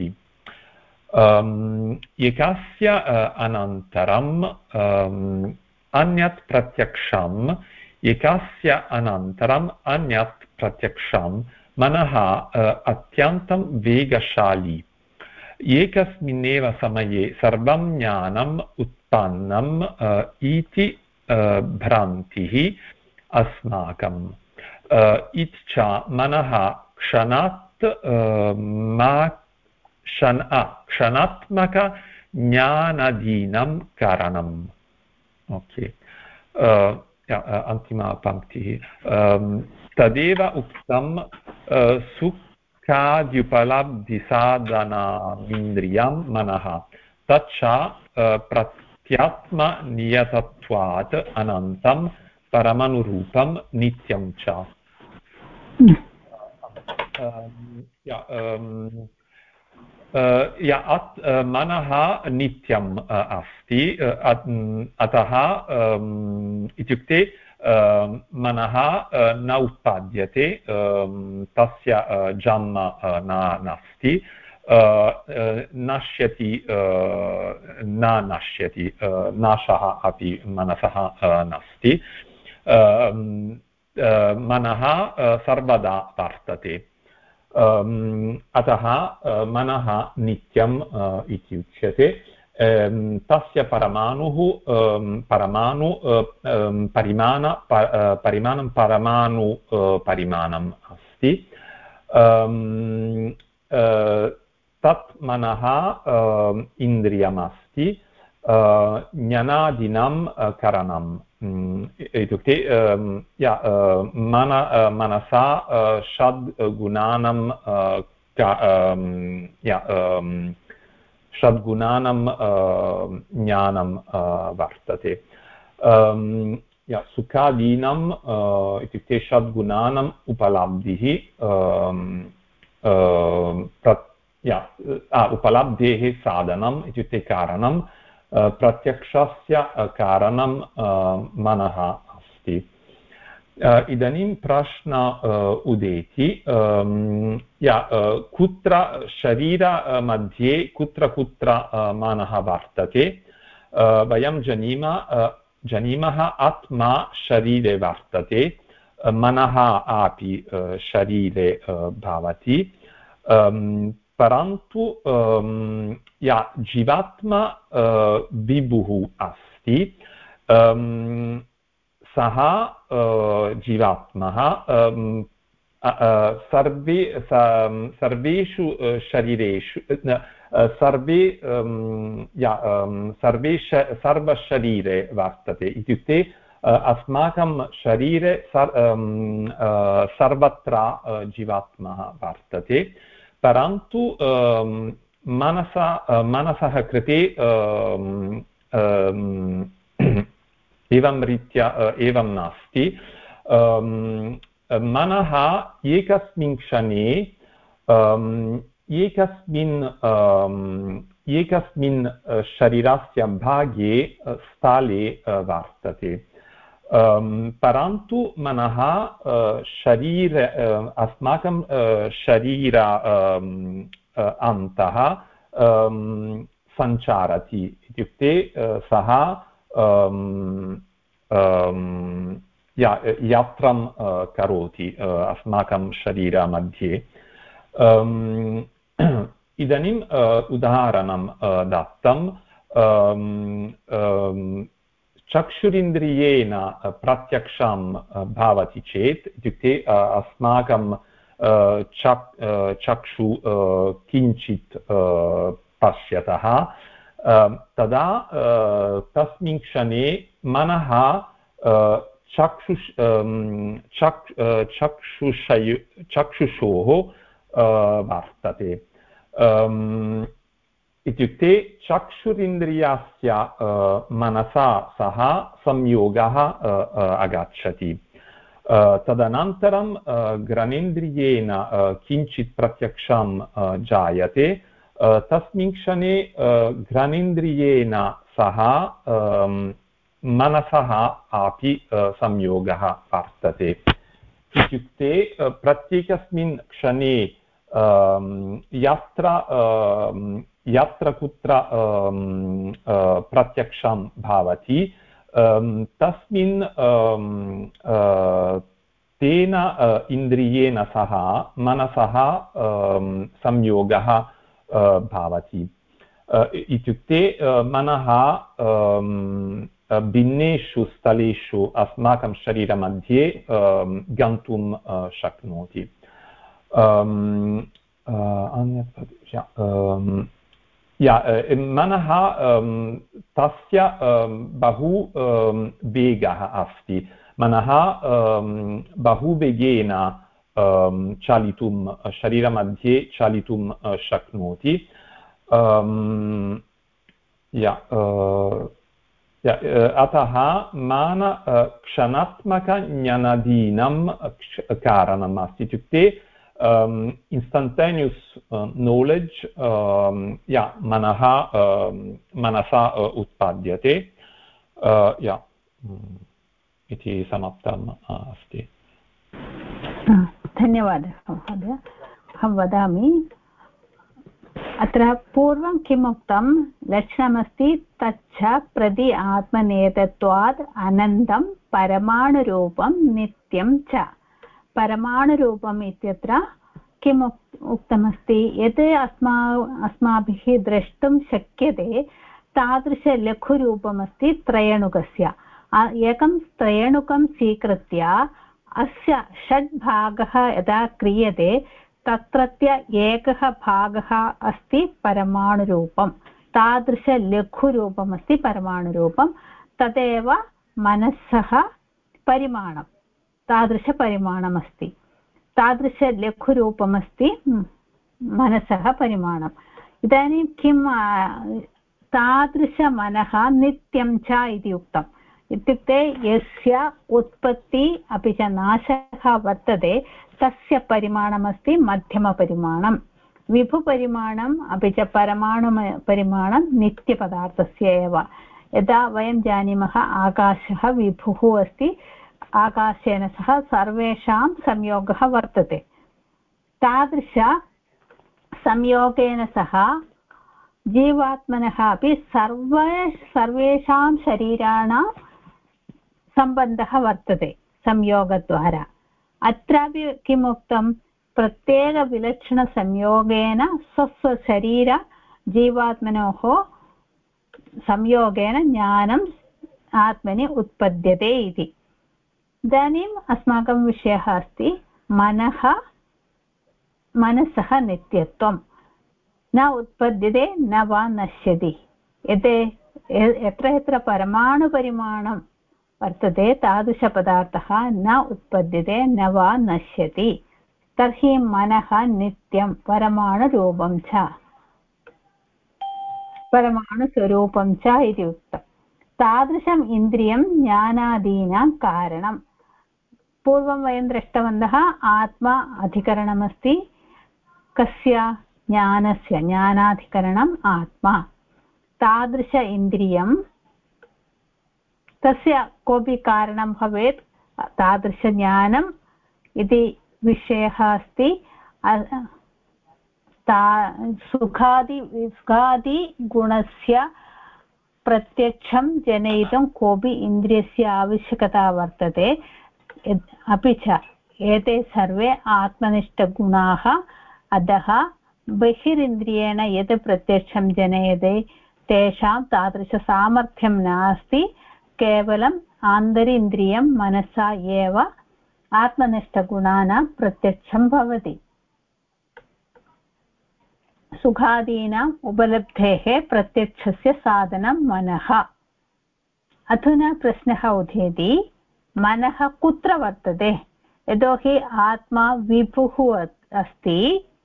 एकस्य अनन्तरम् अन्यत् प्रत्यक्षम्, एकस्य अनन्तरम् अन्यत् प्रत्यक्षं मनः अत्यन्तं वेगशाली। एकस्मिन्नेव समये सर्वं ज्ञानम् उत्पन्नम् इति भ्रान्तिः अस्माकम्। इति च मनः क्षणात्मकज्ञानादीनं कारणम्। ओके, अन्तिमा पङ्क्तिः। तदेव उक्तं सुखाद्युपलब्धिसाधनमिन्द्रियं मनः तच्च प्रत्यात्मनियतत्वात् अनन्तं परमानुरूपं नित्यं च। मनः नित्यम् अस्ति, अतः इत्युक्ते मनः न उत्पाद्यते, तस्य जन्म नास्ति, नश्यति न नश्यति, नाशः अपि मनसः नास्ति। मनः सर्वदा वर्तते, अतः मनः नित्यम् इति उच्यते। तस्य परमाणुः परिमाणं परिमाणम् अस्ति तत् मनः इन्द्रियमस्ति ज्ञानादीनां करणम् इत्युक्ते मनसा षड्गुणानां ज्ञानं वर्तते सुखादीनां इत्युक्ते षड्गुणानाम् उपलब्धिः उपलब्धेः साधनम् इत्युक्ते कारणं प्रत्यक्षस्य कारणं मनः अस्ति इदानीं प्रश्न उदेति कुत्र शरीरमध्ये कुत्र मनः वर्तते वयं जानीमः आत्मा शरीरे वर्तते मनः अपि शरीरे भवति परन्तु जीवात्मा विभुः अस्ति सः जीवात्मः सर्वेषु शरीरेषु सर्वशरीरे वर्तते इत्युक्ते अस्माकं शरीरे सर्वत्र जीवात्मा वर्तते परन्तु मनसः कृते एवं रीत्या एवं नास्ति मनः एकस्मिन् क्षणे एकस्मिन् शरीरस्य भागे स्थले वर्तते परन्तु मनः अस्माकं शरीर अन्तः सञ्चरति इत्युक्ते सः यात्रां करोति अस्माकं शरीरमध्ये इदानीम् उदाहरणं दत्तं चक्षुरिन्द्रियेण प्रत्यक्षं भवति चेत् इत्युक्ते अस्माकं चक्षु किञ्चित् पश्यतः तदा तस्मिन् क्षणे मनः चक्षुषोः वर्तते इत्युक्ते चक्षुरिन्द्रियस्य मनसा सह संयोगः आगच्छति तदनन्तरं घ्राणेन्द्रियेण किञ्चित् प्रत्यक्षं जायते तस्मिन् क्षणे घ्राणेन्द्रियेण सह मनसः अपि संयोगः वर्तते इत्युक्ते प्रत्येकस्मिन् क्षणे यत्र कुत्र प्रत्यक्षं भवति तस्मिन् तेन इन्द्रियेण सह मनसः संयोगः भवति इत्युक्ते मनः भिन्नेषु स्थलेषु अस्माकं शरीरमध्ये गन्तुं शक्नोति मनः तस्य बहु वेगः अस्ति मनः बहु वेगेन चालितुं शरीरमध्ये चालितुं शक्नोति अतः मन क्षणात्मकज्ञानादीनां कारणम् अस्ति इत्युक्ते instantaneous knowledge मनसा उत्पाद्यते इति समाप्तम् अस्ति धन्यवादः महोदय अहं वदामि अत्र पूर्वं किम् उक्तं लक्षणमस्ति तच्च प्रति आत्मनेतत्वात् अनन्तं परमाणुरूपं नित्यं च परमाणुरूपम् इत्यत्र किम् उक्तमस्ति यत् अस्माभिः द्रष्टुं शक्यते तादृशलघुरूपमस्ति त्रयणुकस्य एकं त्रयणुकं स्वीकृत्य अस्य षड्भागः यदा क्रियते तत्रत्य एकः भागः अस्ति परमाणुरूपं तादृशलघुरूपमस्ति परमाणुरूपं तदेव मनसः परिमाणं तादृशपरिमाणमस्ति तादृशलघुरूपमस्ति मनसः परिमाणम् इदानीं किं तादृशमनः नित्यं च इति उक्तम् इत्युक्ते यस्य उत्पत्ति अपि च नाशः वर्तते तस्य परिमाणमस्ति मध्यमपरिमाणं विभुपरिमाणम् अपि च परमाणुपरिमाणं नित्यपदार्थस्य एव यदा वयं जानीमः आकाशः विभुः अस्ति आकाशेन सह सर्वेषां संयोगः वर्तते तादृश संयोगेन सह जीवात्मनः अपि सर्वेषां शरीराणां सम्बन्धः वर्तते संयोगद्वारा अत्रापि किम् उक्तं प्रत्येकविलक्षणसंयोगेन स्वस्वशरीर जीवात्मनोः संयोगेन ज्ञानम् आत्मनि उत्पद्यते इति इदानीम् अस्माकं विषयः अस्ति मनसः नित्यत्वं न उत्पद्यते न वा नश्यति यत्र यत्र परमाणुपरिमाणं वर्तते तादृशपदार्थः न उत्पद्यते न वा नश्यति तर्हि मनः नित्यं परमाणुरूपं च परमाणुस्वरूपं च इति उक्तम् तादृशम् इन्द्रियं ज्ञानादीनां कारणं पूर्वं वयं दृष्टवन्तः आत्मा अधिकरणमस्ति कस्य ज्ञानस्य ज्ञानाधिकरणम् आत्मा तादृश इन्द्रियं तस्य कोऽपि कारणं भवेत् तादृशज्ञानम् इति विषयः अस्ति सुखादिगुणस्य प्रत्यक्षं जनयितुं कोऽपि इन्द्रियस्य आवश्यकता वर्तते अपि च एते सर्वे आत्मनिष्ठगुणाः अतः बहिरिन्द्रियेण यत् प्रत्यक्षं जनयते तेषां तादृशसामर्थ्यं नास्ति केवलम् आन्तरिन्द्रियं मनसा एव आत्मनिष्ठगुणानां प्रत्यक्षं भवति सुखादीनाम् उपलब्धेः प्रत्यक्षस्य साधनं मनः अधुना प्रश्नः उदेति मनः कुत्र वर्तते यतोहि आत्मा विभुः अस्ति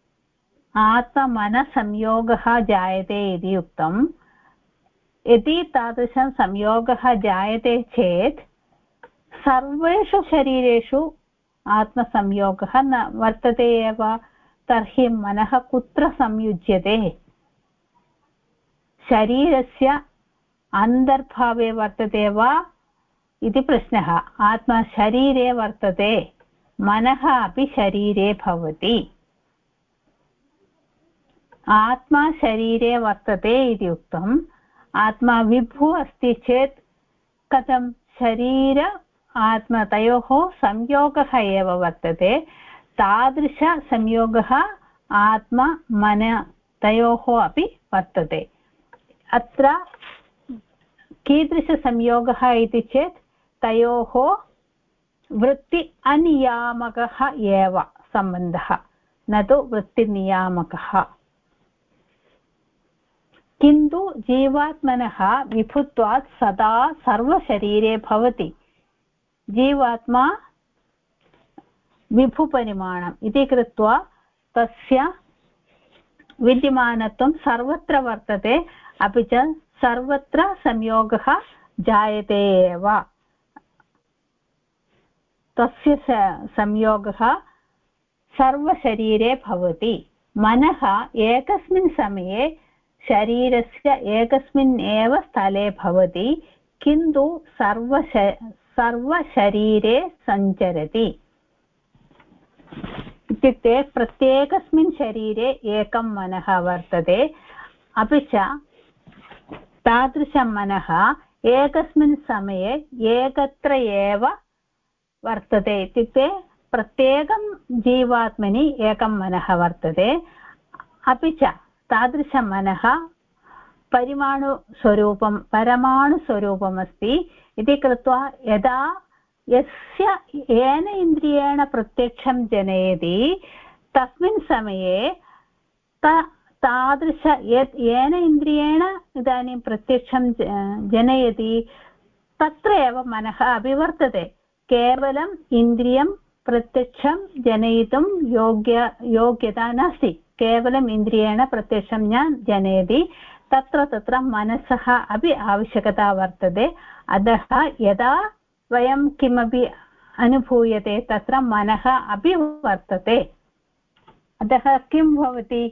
आत्ममनसंयोगः जायते इति उक्तं यदि तादृशं संयोगः जायते चेत् सर्वेषु शरीरेषु आत्मसंयोगः न वर्तते एव तर्हि मनः कुत्र संयुज्यते शरीरस्य अन्तर्भावे वर्तते वा इति प्रश्नः आत्मा शरीरे वर्तते मनः अपि शरीरे भवति आत्मा शरीरे वर्तते इति उक्तम् आत्मा विभुः अस्ति चेत् कथं शरीर आत्मतयोः संयोगः एव वर्तते तादृशसंयोगः आत्मा मन तयोः अपि वर्तते अत्र कीदृशसंयोगः इति चेत् तयोः वृत्ति अनियामकः एव सम्बन्धः न तु वृत्तिनियामकः किन्तु जीवात्मनः विभुत्वात् सदा सर्वशरीरे भवति जीवात्मा विभुपरिमाणम् इति कृत्वा तस्य विद्यमानत्वं सर्वत्र वर्तते अपि च सर्वत्र संयोगः जायते एव तस्य संयोगः सर्वशरीरे भवति मनः एकस्मिन् समये शरीरस्य एकस्मिन् एव स्थले भवति किन्तु सर्वशरीरे सञ्चरति इत्युक्ते प्रत्येकस्मिन् शरीरे एकं मनः वर्तते अपि च तादृशं मनः एकस्मिन् समये एकत्र एव वर्तते इत्युक्ते प्रत्येकं जीवात्मनि एकं मनः वर्तते अपि च तादृशं मनः परिमाणुस्वरूपं परमाणुस्वरूपमस्ति इति कृत्वा यदा यस्य येन इन्द्रियेण प्रत्यक्षं जनयति तस्मिन् समये तादृश येन इन्द्रियेण इदानीं प्रत्यक्षं जनयति तत्र एव मनः अपि वर्तते केवलम् इन्द्रियं प्रत्यक्षं जनयितुं योग्यता नास्ति केवलम् इन्द्रियेण प्रत्यक्षं न जनयति तत्र मनसः अपि आवश्यकता वर्तते अतः यदा वयं किमपि अनुभूयते तत्र मनः अपि वर्तते अतः किं भवति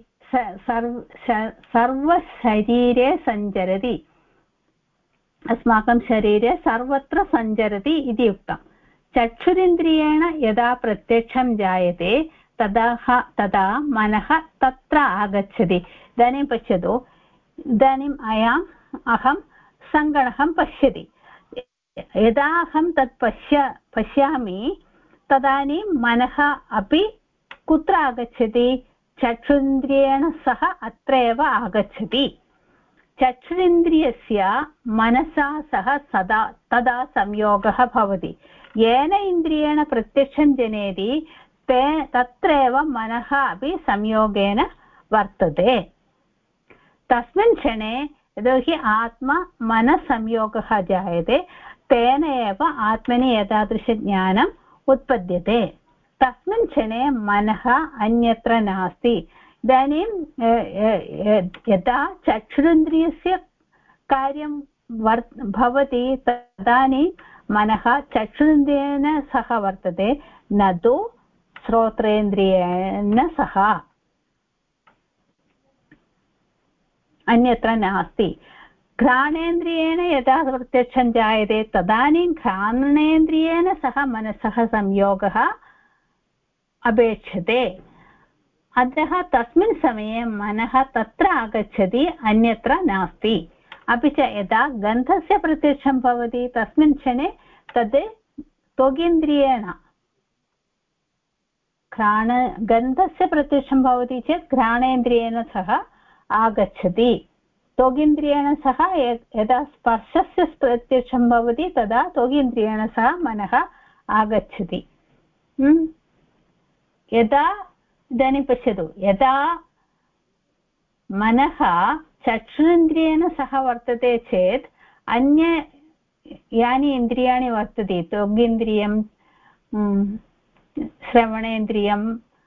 सर्वशरीरे सञ्चरति अस्माकं शरीरे सर्वत्र सञ्चरति इति उक्तं चक्षुरिन्द्रियेण यदा प्रत्यक्षं जायते तदा मनः तत्र आगच्छति इदानीं पश्यतु इदानीम् अहं सङ्गणकं पश्यति यदा अहं तत् पश्यामि तदानीं मनः अपि कुत्र आगच्छति चक्षुरिन्द्रियेण सह अत्र एव आगच्छति चक्षुरिन्द्रियस्य मनसा सह तदा संयोगः भवति येन इन्द्रियेण प्रत्यक्षं जनयति तत्रैव मनः अपि संयोगेन वर्तते तस्मिन् क्षणे यतोहि आत्मा मनसंयोगः जायते तेन एव आत्मनि एतादृशज्ञानम् उत्पद्यते तस्मिन् क्षणे मनः अन्यत्र नास्ति इदानीं यदा चक्षुरिन्द्रियस्य कार्यं भवति तदानीं मनः चक्षुरिन्द्रियेण सह वर्तते न तु श्रोत्रेन्द्रियेण सह अन्यत्र नास्ति घ्राणेन्द्रियेण यदा प्रत्यक्षं जायते तदानीं घ्राणेन्द्रियेण सह मनसः संयोगः अपेक्षते अतः तस्मिन् समये मनः तत्र आगच्छति अन्यत्र नास्ति अपि च यदा गन्धस्य प्रत्यक्षं भवति तस्मिन् क्षणे तद् त्वगिन्द्रियेण गन्धस्य प्रत्यक्षं भवति चेत् घ्राणेन्द्रियेण सह आगच्छति त्वगिन्द्रियेण सह यदा स्पर्शस्य प्रत्यक्षं भवति तदा त्वगिन्द्रियेण सह मनः आगच्छति यदा इदानीं पश्यतु यदा मनः चक्षुरिन्द्रियेण सह वर्तते चेत् अन्य यानि इन्द्रियाणि वर्तते त्वगिन्द्रियं श्रवणेन्द्रियं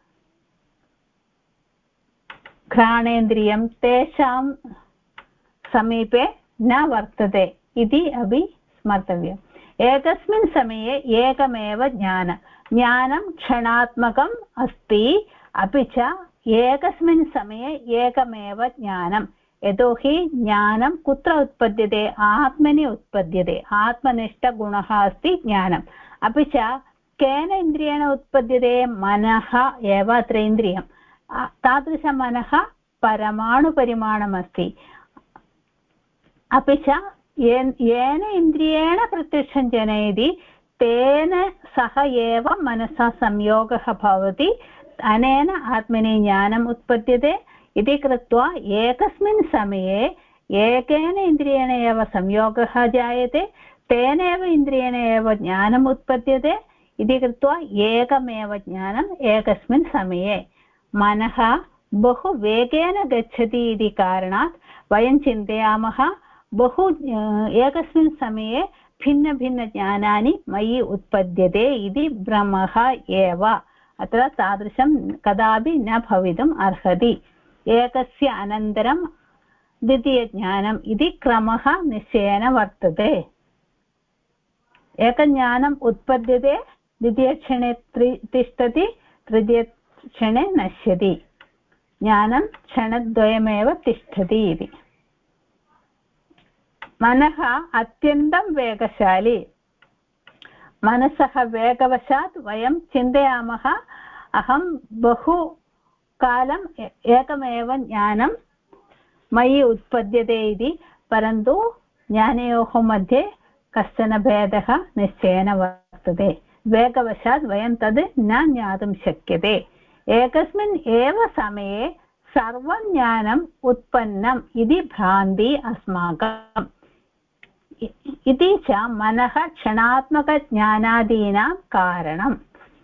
घ्राणेन्द्रियं तेषां समीपे न वर्तते इति अपि स्मर्तव्यम् एकस्मिन् समये एकमेव ज्ञानं क्षणात्मकम् अस्ति अपि च एकस्मिन् समये एकमेव ज्ञानं यतोहि ज्ञानं कुत्र उत्पद्यते आत्मनि उत्पद्यते आत्मनिष्ठगुणः अस्ति ज्ञानम् अपि च केन इन्द्रियेण उत्पद्यते मनः एव अत्र इन्द्रियं तादृशमनः परमाणुपरिमाणमस्ति अपि च येन इन्द्रियेण प्रत्यक्षं जनयति तेन सह एव मनसा संयोगः भवति अनेन आत्मनि ज्ञानम् उत्पद्यते इति कृत्वा एकस्मिन् समये एकेन इन्द्रियेण एव संयोगः जायते तेनैव इन्द्रियेण एव ज्ञानम् उत्पद्यते इति कृत्वा एकमेव ज्ञानम् एकस्मिन् समये मनः बहु वेगेन गच्छति इति कारणात् वयं चिन्तयामः बहु एकस्मिन् समये भिन्नभिन्नज्ञानानि मयि उत्पद्यते इति भ्रमः एव अत्र तादृशं कदापि न भवितुम् अर्हति एकस्य अनन्तरं द्वितीयज्ञानम् इति क्रमः निश्चयेन वर्तते एकज्ञानम् उत्पद्यते द्वितीयक्षणे तिष्ठति तृतीयक्षणे नश्यति ज्ञानं क्षणद्वयमेव तिष्ठति इति मनः अत्यन्तं वेगशाली मनसः वेगवशात् वयं चिन्तयामः अहं बहु कालम् एकमेव ज्ञानं मयि उत्पद्यते इति परन्तु ज्ञानयोः मध्ये कश्चन भेदः निश्चयेन वर्तते वेगवशात् वयं तद् न ज्ञातुं शक्यते एकस्मिन् एव समये सर्वं ज्ञानम् उत्पन्नम् इति भ्रान्ति अस्माकम् इति च मनः क्षणात्मकज्ञानादीनां कारणम्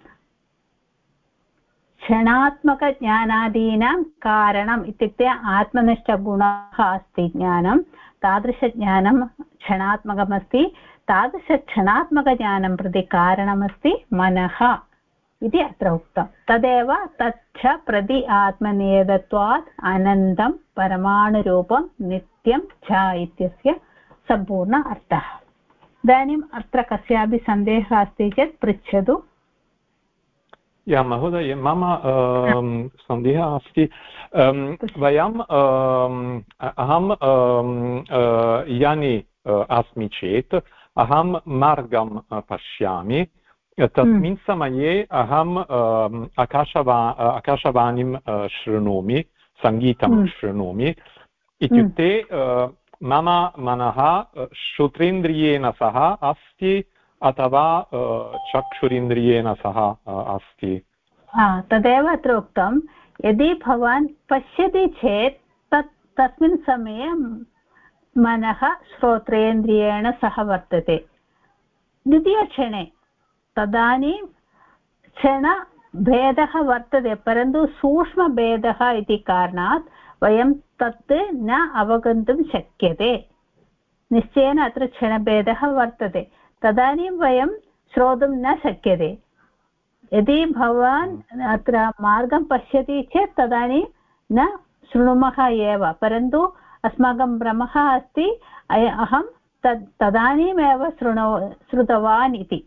क्षणात्मकज्ञानादीनां कारणम् इत्युक्ते आत्मनिष्ठगुणः अस्ति ज्ञानं तादृशज्ञानं क्षणात्मकमस्ति तादृशक्षणात्मकज्ञानं प्रति कारणमस्ति मनः इति अत्र उक्तं तदेव तच्च प्रति आत्मनियतत्वात् अनन्तं परमाणुरूपं नित्यं च इत्यस्य सम्पूर्ण अर्थः इदानीम् अत्र कस्यापि सन्देहः अस्ति चेत् पृच्छतु या महोदय मम सन्देहः अस्ति वयं अहं याने अस्मि चेत् अहं मार्गं पश्यामि तस्मिन् समये अहं आकाशवाणीं शृणोमि सङ्गीतं शृणोमि इत्युक्ते मम मनः श्रोत्रेन्द्रियेण सह अस्ति अथवा चक्षुरिन्द्रियेण सह अस्ति तदेव अत्र उक्तं यदि भवान् पश्यति चेत् तस्मिन् समये मनः श्रोत्रेन्द्रियेण सह वर्तते द्वितीयक्षणे तदानीं क्षणभेदः वर्तते परन्तु सूक्ष्मभेदः इति कारणात् वयं तत् न अवगन्तुं शक्यते निश्चयेन अत्र क्षणभेदः वर्तते तदानीं वयं श्रोतुं न शक्यते यदि भवान् अत्र मार्गं पश्यति चेत् तदानीं न शृणुमः एव परन्तु अस्माकं भ्रमः अस्ति अहं तदानीमेव श्रुतवान् इति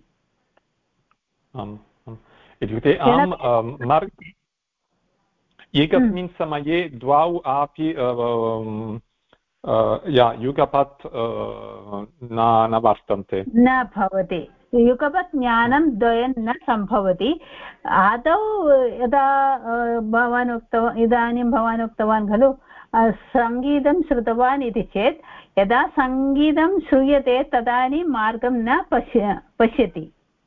इत्युक्ते अहं एकस्मिन् समये द्वौ अपि युगपत् न वर्तन्ते न भवति युगपत् ज्ञानं द्वयं न सम्भवति आदौ यदा भवान् उक्तवान् इदानीं भवान् उक्तवान् खलु सङ्गीतं श्रुतवान् इति चेत् यदा सङ्गीतं श्रूयते तदानीं मार्गं न पश्यति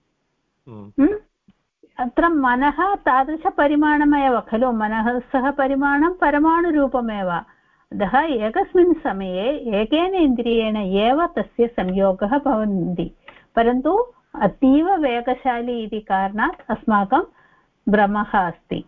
अत्र मनः तादृशपरिमाणमेव खलु मनः सह परिमाणं परमाणुरूपमेव अतः एकस्मिन् समये एकेन इन्द्रियेण एव तस्य संयोगः भवन्ति परन्तु अतीव वेगशाली इति कारणात् अस्माकं भ्रमः अस्ति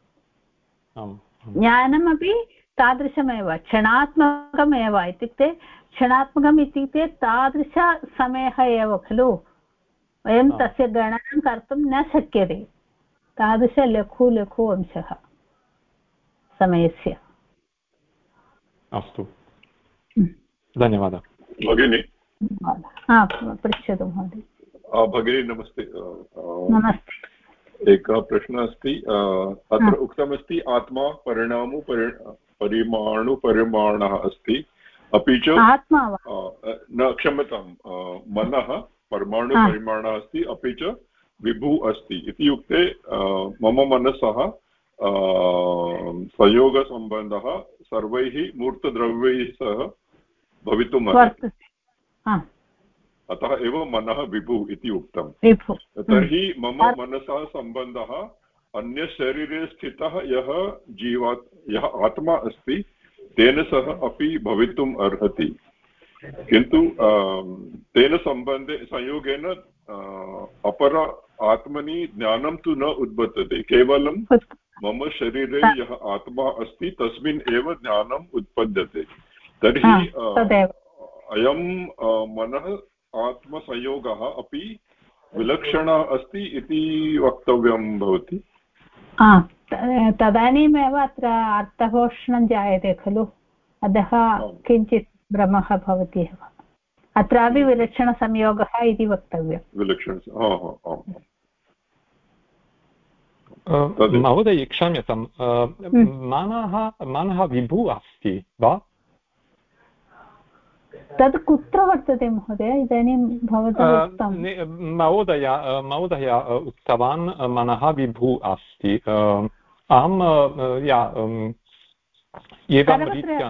ज्ञानमपि तादृशमेव क्षणात्मकमेव इत्युक्ते क्षणात्मकम् इत्युक्ते तादृशसमयः एव खलु वयं तस्य गणनं कर्तुं न शक्यते तादृश लघु लघु अंशः समयस्य अस्तु धन्यवादः भगिनी पृच्छतु महोदय भगिनी नमस्ते नमस्ते एकः प्रश्नः अस्ति अत्र उक्तमस्ति आत्मा परिमाणुपरिमाणः अस्ति अपि च आत्मा न क्षम्यतां मनः परमाणुपरिमाणः अस्ति अपि च विभुः अस्ति इत्युक्ते मम मनसः संयोगसम्बन्धः सर्वैः मूर्तद्रव्यैः सह भवितुम् अर्हति अतः एव मनः विभुः इति उक्तं तर्हि मम मनसः सम्बन्धः अन्यशरीरे स्थितः यः आत्मा अस्ति तेन सह अपि भवितुम् अर्हति किन्तु तेन संयोगेन अपर आत्मनि ज्ञानं तु न उद्बद्धते केवलं मम शरीरे यः आत्मा अस्ति तस्मिन् एव ज्ञानम् उत्पद्यते तर्हि अयं मनः आत्मसंयोगः अपि विलक्षणः अस्ति इति वक्तव्यं भवति तदानीमेव अत्र अर्थघोषणं जायते खलु अतः किञ्चित् भ्रमः भवति एव अत्रापि विलक्षणसंयोगः इति वक्तव्यं महोदय क्षम्यतां मनः विभुः अस्ति वा तद् कुत्र वर्तते महोदय इदानीं भवता उक्तं महोदय उक्तवान् मनः विभुः अस्ति अहं एवं रीत्या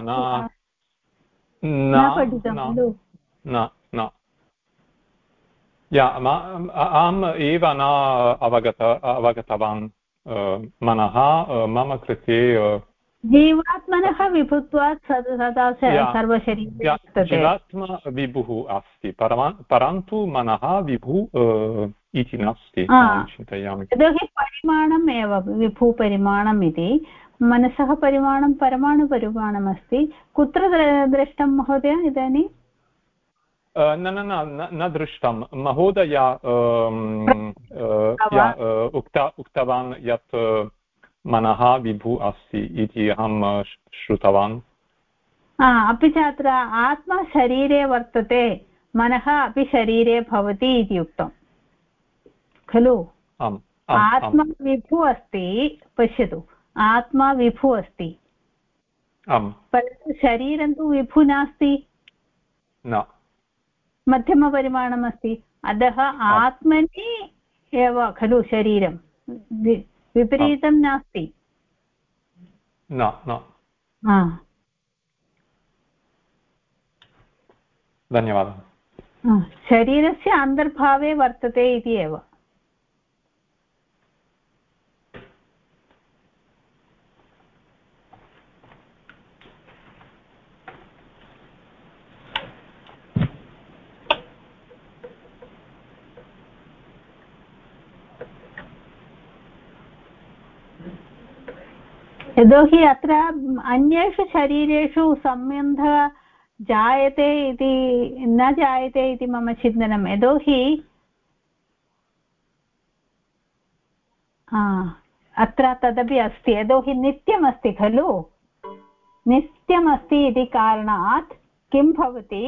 अहम् एव न अवगतवान् मनः मम कृते जीवात्मनः विभुत्वात् सदा सर्वशरीरे वर्तते। जीवात्मा विभुः अस्ति, परन्तु मनः विभुः इति नास्ति चिन्तयामि। यतोहि परिमाणम् एव विभुपरिमाणम् इति, मनसः परिमाणं परमाणुपरिमाणम् अस्ति। कुत्र दृष्टं महोदय इदानीं? न दृष्टं महोदय। उक्तवान् यत् मनः विभुः अस्ति इति अहं श्रुतवान्। अपि च अत्र आत्मा शरीरे वर्तते, मनः अपि शरीरे भवति इति उक्तं खलु। आत्मा विभुः अस्ति, पश्यतु, आत्मा विभुः अस्ति, परन्तु शरीरं तु विभुः नास्ति, मध्यमपरिमाणम् अस्ति। अतः आत्मनि एव खलु शरीरं, विपरीतं नास्ति। धन्यवादः। शरीरस्य अन्तर्भावे वर्तते इति एव। यतोहि अत्र अन्येषु शरीरेषु सम्बन्धः जायते इति न जायते इति मम चिन्तनं। यतोहि अत्र तदपि अस्ति, यतोहि नित्यमस्ति खलु, नित्यमस्ति इति कारणात् किं भवति,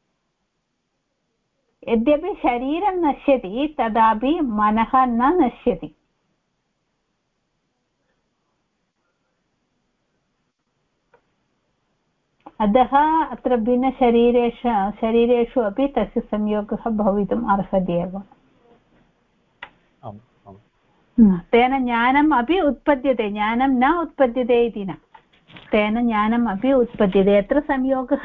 यद्यपि शरीरं नश्यति तदापि मनः न नश्यति। अतः अत्र भिन्नशरीरेषु अपि तस्य संयोगः भवितुम् अर्हति एव। तेन ज्ञानम् अपि उत्पद्यते, ज्ञानं न उत्पद्यते इति न, तेन ज्ञानम् अपि उत्पद्यते। यत्र संयोगः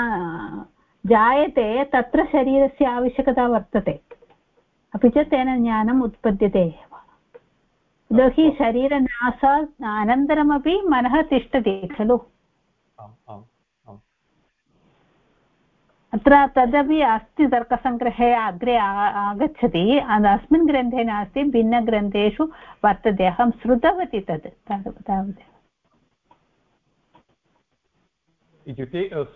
जायते तत्र शरीरस्य आवश्यकता वर्तते, अपि च तेन ज्ञानम् उत्पद्यते एव। यतोहि शरीरनाशात् अनन्तरमपि मनः तिष्ठति खलु। अत्र तदपि अस्ति, तर्कसङ्ग्रहे अग्रे आगच्छति, अस्मिन् ग्रन्थे नास्ति, भिन्नग्रन्थेषु वर्तते, अहं श्रुतवती तावदेव। इत्युक्ते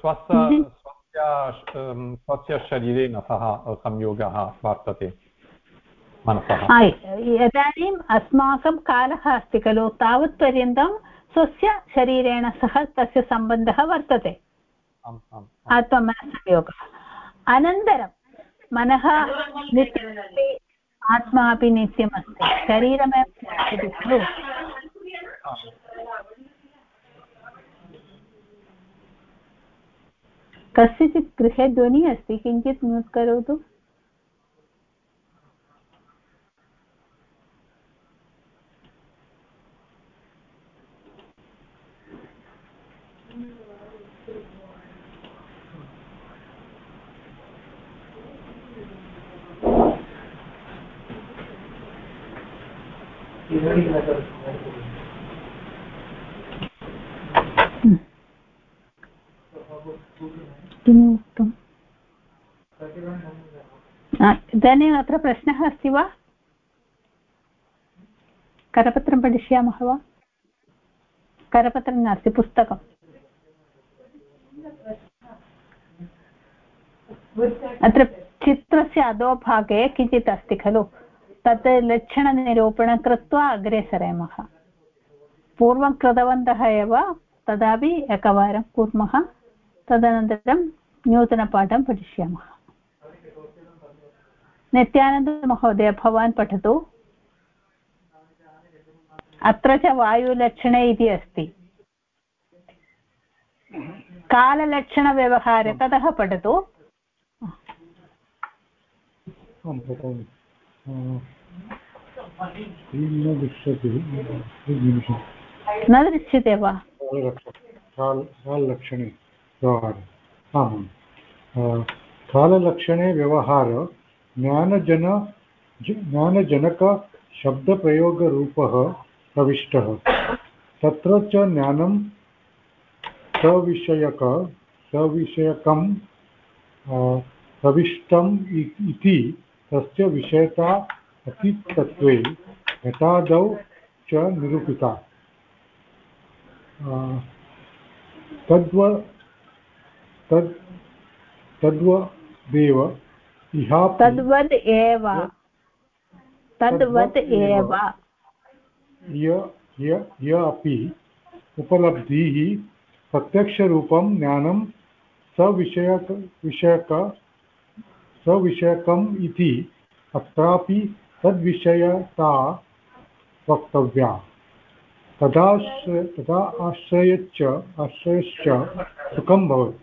स्वस्य शरीरेण सह संयोगः वर्तते मनसः। इदानीम् अस्माकं कालः अस्ति खलु, तावत्पर्यन्तं स्वस्य शरीरेण सह तस्य सम्बन्धः वर्तते, आत्ममनसंयोगः। अनन्तरं मनः नित्यमस्ति, आत्मा अपि नित्यमस्ति, शरीरमेव अस्ति खलु। कस्यचित् गृहे ध्वनिः अस्ति, किञ्चित् म्यूट् करोतु। इदानीम् अत्र प्रश्नः अस्ति वा? करपत्रं पठिष्यामः वा? करपत्रं नास्ति, पुस्तकम्। अत्र चित्रस्य अधोभागे किञ्चित् अस्ति खलु, तत् लक्षणनिरूपणं कृत्वा अग्रे सरेमः। पूर्वं कृतवन्तः एव, तदापि एकवारं कुर्मः, तदनन्तरं नूतनपाठं पठिष्यामः। नित्यानन्दमहोदय, भवान् पठतु। अत्र च वायुलक्षणे इति अस्ति, काललक्षणव्यवहारे, ततः पठतु। न दृश्यते वा? काललक्षणे व्यवहार, काललक्षणे व्यवहार ज्ञानजनकशब्दप्रयोगरूपः प्रविष्टः। तत्र च ज्ञानं सविषयकं प्रविष्टम् इति तस्य विषयता अतीतत्वे घटादौ च निरूपिता। तद्वदेव इहापि तद्वद् एव य अपि उपलब्धिः प्रत्यक्षरूपं ज्ञानं सविषयकम् इति अत्रापि तद्विषयता वक्तव्या। तदा आश्रयश्च सुखं भवति।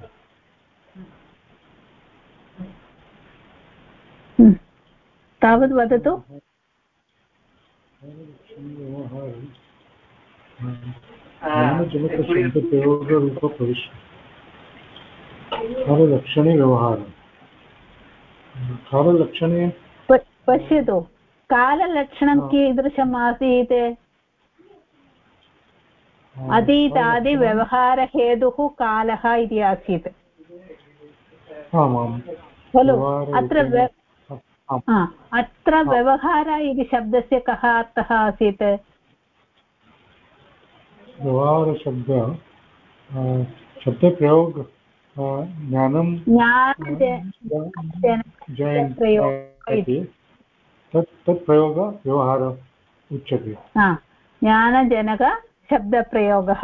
तावद् वदतु। काललक्षणे व्यवहारः। काललक्षणे पश्यतु, काललक्षणं कीदृशम् आसीत्? अतीतादिव्यवहारहेतुः कालः इति आसीत् खलु। अत्र व्यवहार इति शब्दस्य कः अर्थः आसीत्? शब्दप्रयोग ज्ञानं तत् प्रयोग व्यवहार उच्यते। ज्ञानजनक शब्दप्रयोगः।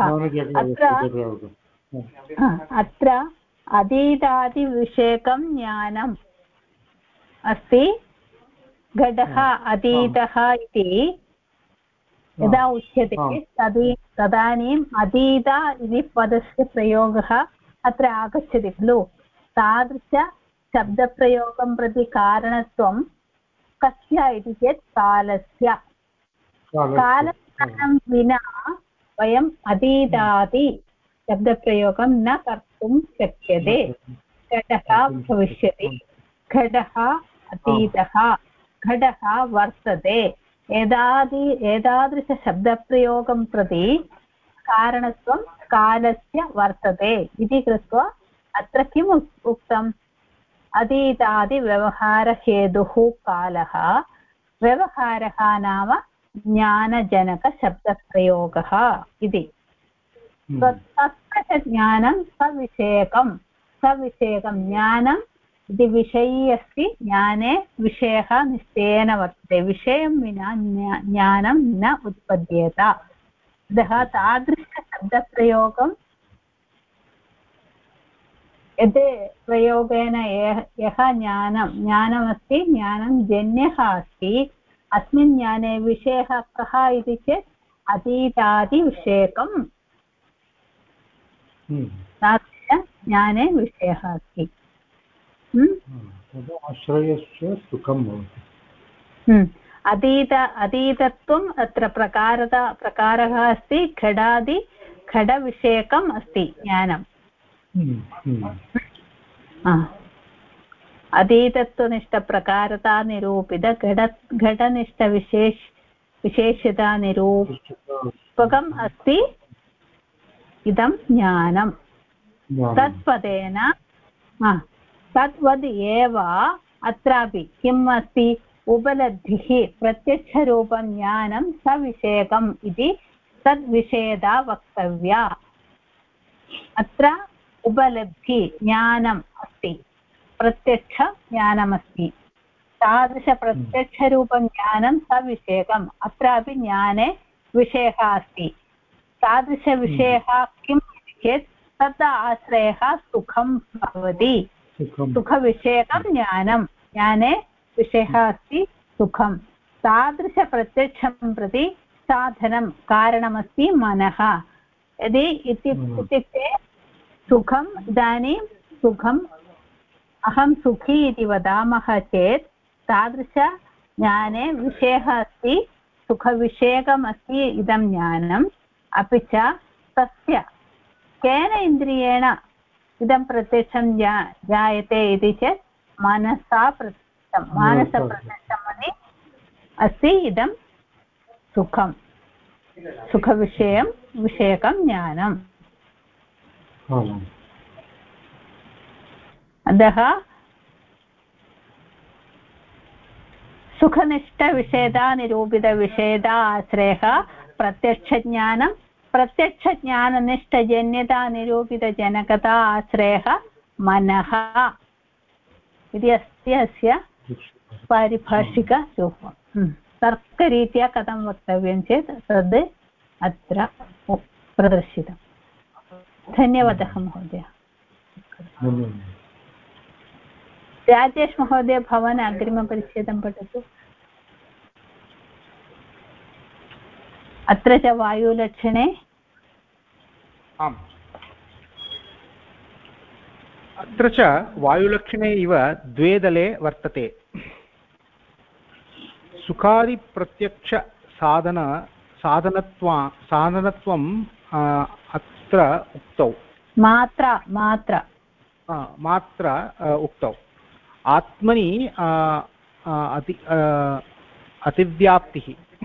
अत्र अतीतादिविषयकं ज्ञानम् अस्ति। घटः अतीतः इति यदा उच्यते तदानीम् अतीत इति पदस्य प्रयोगः अत्र आगच्छति खलु। तादृशशब्दप्रयोगं प्रति कारणत्वं कस्य इति चेत् कालस्य। कालज्ञानं विना वयम् अतीतादि शब्दप्रयोगं न कर्तुं शक्यते। घटः भविष्यति, घटः अतीतः, घटः वर्तते। एतादृशशब्दप्रयोगं प्रति कारणत्वं कालस्य वर्तते इति कृत्वा अत्र किम् उक्तम्? अतीतादिव्यवहारहेतुः कालः, व्यवहारः नाम ज्ञानजनकशब्दप्रयोगः इति। तत्र ज्ञानं सविषयकं ज्ञानम् इति विषयी अस्ति। ज्ञाने विषयः निश्चयेन वर्तते। विषयं विना ज्ञानं न उत्पद्येत। अतः तादृशशब्दप्रयोगं यद् प्रयोगेन यः ज्ञानमस्ति, ज्ञानं जन्यः अस्ति। अस्मिन् ज्ञाने विषयः कः इति चेत् अतीतादिविषयकं तादृशज्ञाने विषयः अस्ति। आश्रयश्च सुखं भवति। अतीतत्वम् अत्र प्रकारः अस्ति। घटविषयकम् अस्ति ज्ञानम्। अतीतत्वनिष्ठप्रकारता निरूपित घटनिष्ठविशेषता निरूपकम् अस्ति इदं ज्ञानं। तत्पदेन तद्वद् एव अत्रापि किम् अस्ति? उपलब्धिः, प्रत्यक्षरूपं ज्ञानं सविषयकम् इति तद्विषयता वक्तव्या। अत्र उपलब्धि ज्ञानम् अस्ति, प्रत्यक्षज्ञानमस्ति। तादृशप्रत्यक्षरूपं ज्ञानं सविषयकम्। अत्रापि ज्ञाने विषयः अस्ति। तादृशविषयः किम् इति चेत् तत् आश्रयः सुखं भवति। सुखविषयकं ज्ञानं, ज्ञाने विषयः अस्ति सुखं। तादृशप्रत्यक्षं प्रति साधनं कारणमस्ति मनः। यदि इत्युक्ते सुखम्, इदानीं सुखम् अहं सुखी इति वदामः चेत् तादृशज्ञाने विषयः अस्ति, सुखविषयकम् अस्ति इदं ज्ञानम्। अपि च तस्य केन इन्द्रियेण इदं प्रत्यक्षं जायते इति चेत् मानसप्रत्यक्षम् अस्ति इदं सुखं, सुखविषयकं ज्ञानम्। अतः सुखनिष्ठविषेदानिरूपितविषेदा आश्रयः प्रत्यक्षज्ञानं प्रत्यक्षज्ञाननिष्ठजन्यतानिरूपितजनकता आश्रयः मनः इति अस्ति अस्य पारिभाषिकरूपं। तर्करीत्या कथं वक्तव्यं चेत् तद् अत्र प्रदर्शितम्। धन्यवादः महोदय। राजेश महोदय, भवान् अग्रिमपरिच्छेदं पठतु। अत्र च वायुलक्षणे आम्, अत्र च वायुलक्षणे इव द्वे दले वर्तते। साधनत्वम् अत्र उक्तौ, मात्रा उक्तौ। आत्मनि अतिव्याप्तिः।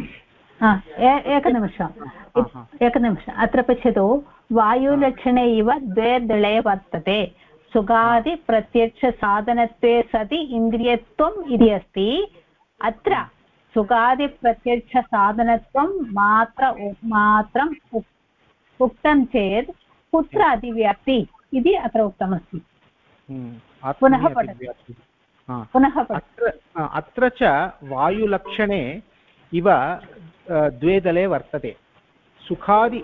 एकनिमिषम् अत्र पश्यतु। वायुलक्षणे इव द्वे दले वर्तते। सुगादिप्रत्यक्षसाधनत्वे सति इन्द्रियत्वम् इति अस्ति। अत्र सुगादिप्रत्यक्षसाधनत्वं मात्रम् उक्तं चेत् कुत्र अतिव्याप्ति इति अत्र उक्तमस्ति। पुनः अत्र च वायुलक्षणे इव द्वे दले वर्तते। सुखादि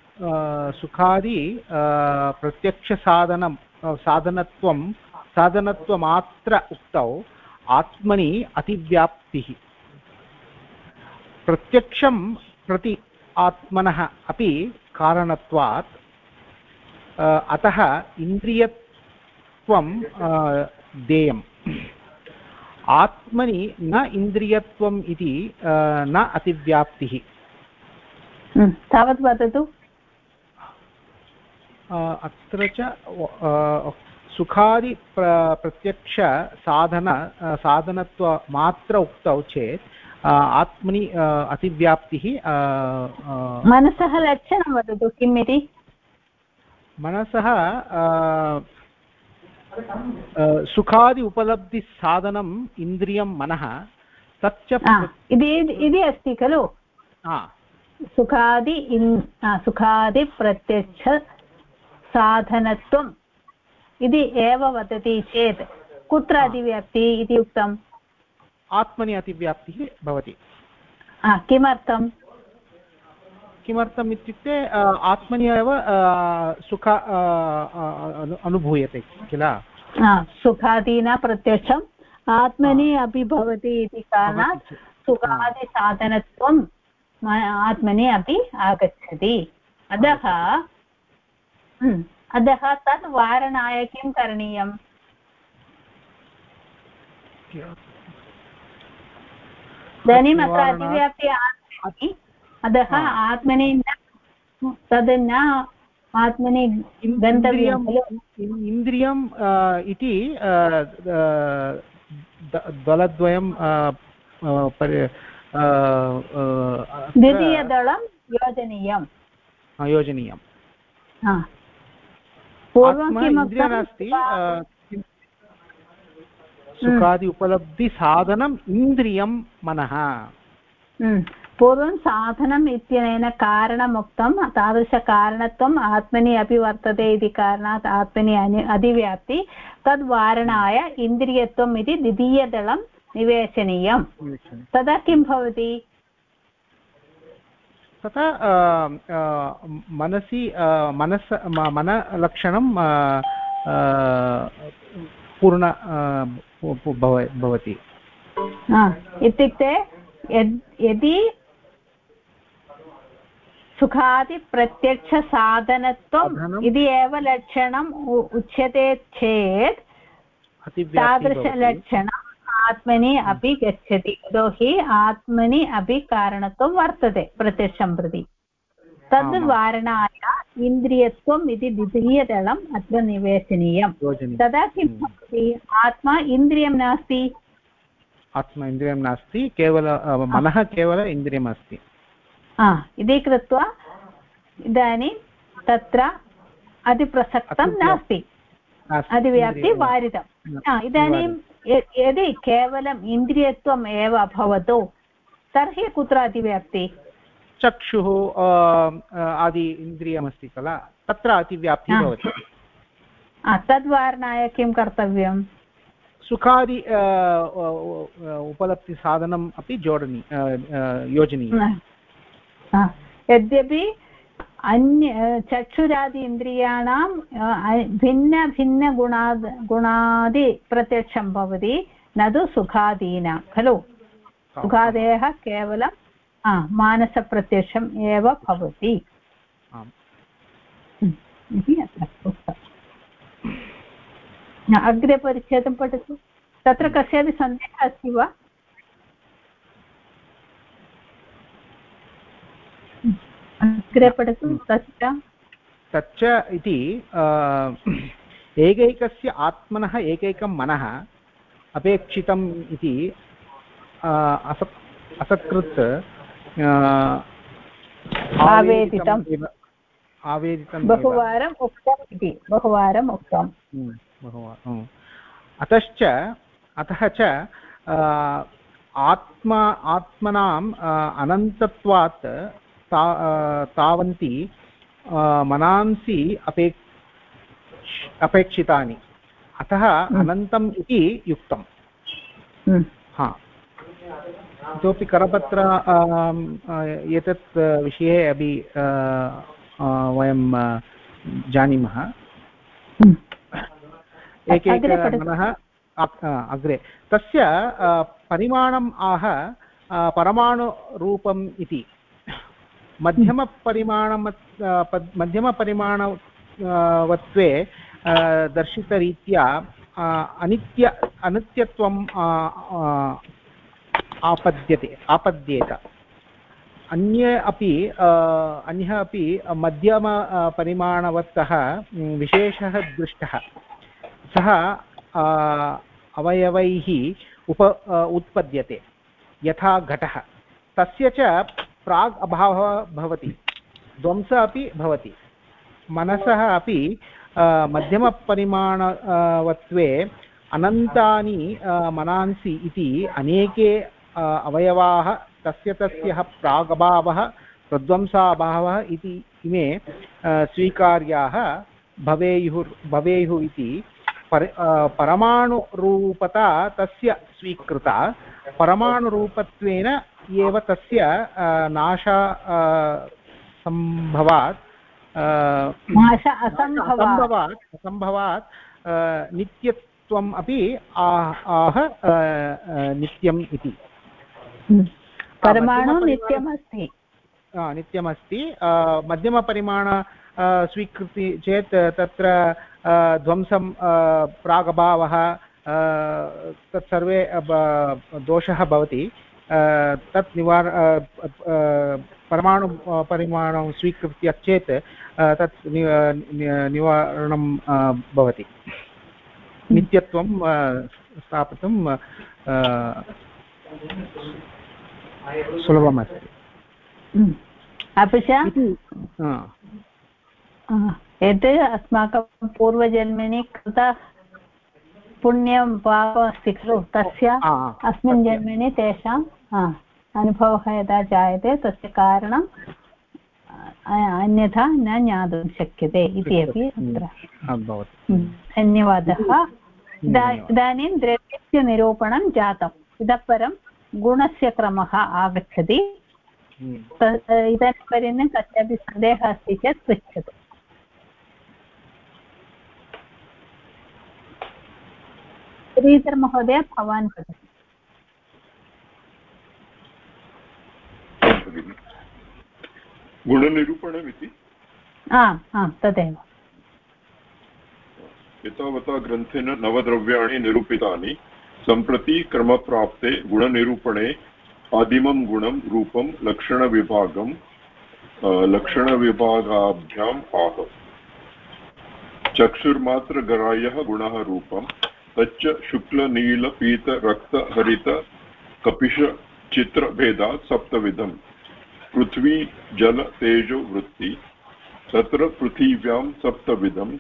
साधनत्वमात्र उक्तौ आत्मनि अतिव्याप्तिः। प्रत्यक्षं प्रति आत्मनः अपि कारणत्वात् अतः इन्द्रियत्वं देयम्। आत्मनि न इन्द्रियत्वम् इति न अतिव्याप्तिः। तावत् वदतु। अत्र च सुखादि प्रत्यक्ष साधनत्वमात्र उक्तौ चेत् आत्मनि अतिव्याप्तिः। मनसः लक्षणं वदतु किम् इति। मनसः सुखादि उपलब्धिसाधनम् इन्द्रियं मनः तच्च इति अस्ति खलु। सुखादिप्रत्यक्षसाधनत्वम् इति एव वदति चेत् कुत्र अतिव्याप्तिः इति उक्तम्? आत्मनि अतिव्याप्तिः भवति। किमर्थम् इत्युक्ते आत्मनि एव सुख अनुभूयते किल। सुखादीना प्रत्यक्षम् आत्मनि अपि भवति इति कारणात् सुखादिसाधनत्वम् आत्मनि अपि आगच्छति। अतः तद् वारणाय किं करणीयम्? इदानीम् अत्र अतिव्याप्ति आत्मनि, अतः आत्मनि तद् न आत्मनि गन्तव्यं खलु। इन्द्रियम् इति दलद्वयं द्वितीयदलं योजनीयम्। पूर्वं नास्ति। सुखादि उपलब्धि साधनम् इन्द्रियं मनः। पूर्वं साधनम् इत्यनेन कारणम् उक्तं। तादृशकारणत्वम् आत्मनि अपि वर्तते इति कारणात् आत्मनि अधिव्याप्ति। तद्वारणाय इन्द्रियत्वम् इति द्वितीयदलं निवेशनीयं। तदा किं भवति? तथा मनलक्षणं पूर्ण भवति। इत्युक्ते यदि सुखादिप्रत्यक्षसाधनत्वम् इति एव लक्षणम् उच्यते चेत् तादृशलक्षणम् आत्मनि अपि गच्छति। यतोहि आत्मनि अपि कारणत्वं वर्तते प्रत्यक्षं प्रति। तद् वारणाय इन्द्रियत्वम् इति द्वितीयदलम् अत्र निवेशनीयं। तदा किं भवति? आत्मा इन्द्रियं नास्ति। आत्मा इन्द्रियं नास्ति, केवल मनः केवल इन्द्रियम् अस्ति। इति कृत्वा इदानीं तत्र अतिप्रसक्तं नास्ति अतिव्याप्ति वारितम् इदानीं यदि केवलम् इन्द्रियत्वम् एव भवतु तर्हि कुत्र अतिव्याप्ति चक्षुः आदि इन्द्रियमस्ति किल तत्र अतिव्याप्तिः भवति तद्वारणाय किं कर्तव्यं सुखादि उपलब्धिसाधनम् अपि योजनीयं यद्यपि अन्य चक्षुरादि इन्द्रियाणां भिन्नभिन्नगुणादि प्रत्यक्षं भवति न तु सुखादीनां खलु सुखादयः केवलं मानसप्रत्यक्षम् एव भवति इति अत्र उक्तम् अग्रे परिच्छेदं पठतु तत्र कस्यापि सन्देहः अस्ति वा अग्रे पठतु तच्च इति एकैकस्य आत्मनः एकैकं मनः अपेक्षितम् इति असत्कृत् आवेदितं बहुवारम् उक्तम् इति बहुवारम् उक्तम् अतः च आत्मनाम् अनन्तत्वात् तावन्ति मनांसि अपेक्षितानि अतः अनन्तम् इति युक्तम् इतोपि करपत्र एतत् विषये अपि वयं जानीमः एकैकमनः अग्रे तस्य परिमाणम् आह परमाणुरूपम् इति मध्यमपरिमाणवत्वे दर्शितरीत्या अनित्यत्वम् आपद्येत अन्यः अपि मध्यमपरिमाणवत्तः विशेषः दृष्टः सः अवयवैः उत्पद्यते यथा घटः तस्य च प्राग् अभावः भवति ध्वंसः अपि भवति मनसः अपि मध्यमपरिमाणवत्वे अनन्तानि मनांसि इति अनेके अवयवाः तस्य प्रागभावः प्रध्वंसाभावः इति इमे स्वीकार्याः भवेयुः इति परमाणुरूपता तस्य स्वीकृता परमाणुरूपत्वेन एव तस्य असम्भवात् नित्यत्वम् अपि आह नित्यम् इति परमाणु नित्यमस्ति मध्यमपरिमाण स्वीकृति चेत् तत्र ध्वंसं प्रागभावः तत्सर्वे दोषः भवति तत् परमाणुपरिमाणं स्वीकृत्य चेत् तत् निवारणं भवति नित्यत्वं स्थापितुं सुलभमस्ति अपि च यत् अस्माकं पूर्वजन्मनि कृत पुण्यं पापमस्ति खलु तस्य अस्मिन् जन्मनि तेषाम् अनुभवः यदा जायते तस्य कारणम् अन्यथा न ज्ञातुं शक्यते इति अपि अत्र धन्यवादः इदानीं द्रव्यस्य निरूपणं जातम् इतः परं गुणस्य क्रमः आगच्छति इदानीं पर्यन्तं कस्यापि सन्देहः अस्ति चेत् पृच्छतु श्रीधर महोदय भवान् वदतु गुणनिरूपणमिति तदेव एतावता ग्रन्थेन नवद्रव्याणि निरूपितानि सम्प्रति क्रमप्राप्ते गुणनिरूपणे आदिमं गुणं रूपं लक्षणविभागाभ्याम् आह चक्षुर्मात्रग्राह्यः गुणः रूपं तच्च शुक्लनीलपीतरक्तहरित कपिशचित्रभेदात् सप्तविधम् पृथ्वी जल तेजो वृत्ति तत्र पृथिव्यां सप्तविधम्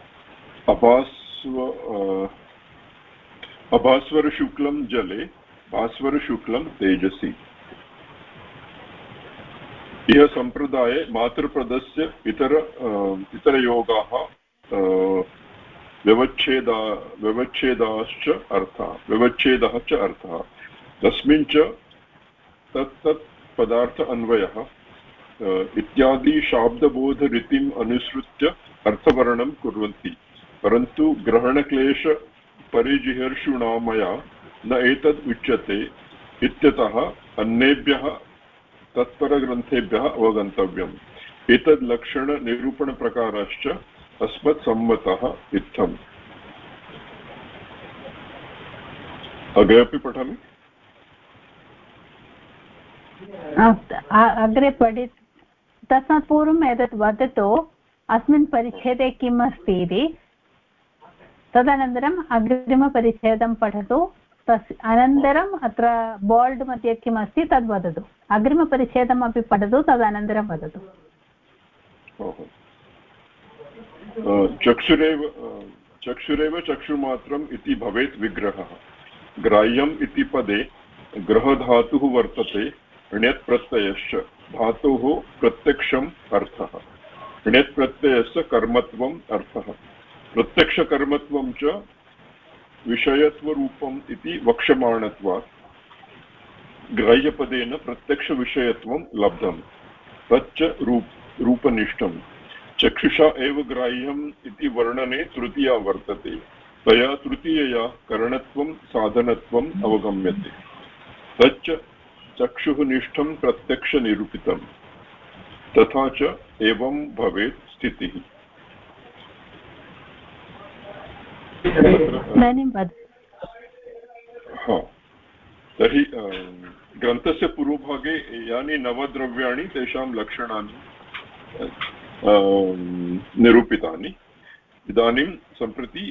अभास्वरशुक्लं जले भास्वरशुक्लं तेजसि। यह सम्प्रदाये मातृपदस्य इतरयोगाः व्यवच्छेदः च अर्थः तस्मिन् च तत्तत् पदार्थ अन्वयः इत्यादि शाब्दबोधरीतिम् अनुसृत्य अर्थवर्णनं कुर्वन्ति, परन्तु ग्रहणक्लेश परिजिहर्षुणा मया न एतद् उच्यते इत्यतः अन्येभ्यः तत्परग्रन्थेभ्यः अवगन्तव्यम्। एतद् लक्षणनिरूपणप्रकारश्च अस्मत् सम्मतः इत्थम्। अग्रे अपि पठामि। अग्रे पठित तस्मात् पूर्वम् एतत् वदतु अस्मिन् परिच्छेदे किम् अस्ति इति, तदनन्तरम् अग्रिमपरिच्छेदं पठतु, तस् अनन्तरम् अत्र बोल्ड् मध्ये किम् अस्ति तद् वदतु। अग्रिमपरिच्छेदम् अपि पठतु, तदनन्तरं वदतु। चक्षुरेव चक्षुमात्रम् इति भवेत् विग्रहः। ग्राह्यम् इति पदे ग्रहधातुः वर्तते, ण्यत् प्रत्ययश्च धातोः प्रत्यक्षम् अर्थः, ण्यत् प्रत्ययस्य कर्मत्वम् अर्थः। प्रत्यक्षकर्मत्वं च विषयत्वरूपम् इति वक्ष्यमाणत्वात् ग्राह्यपदेन प्रत्यक्षविषयत्वं लब्धम्, तच्च रूपनिष्ठम्। चक्षुषा एव ग्राह्यम् इति वर्णने तृतीया वर्तते, तया तृतीयया करणत्वं साधनत्वम् अवगम्यते, तच्च चक्षुः निष्ठं प्रत्यक्षनिरूपितम्, तथा च एवं भवेत् स्थितिः। तर्हि ग्रन्थस्य पूर्वभागे यानि नवद्रव्याणि तेषां लक्षणानि निरूपितानि। इदानीं सम्प्रति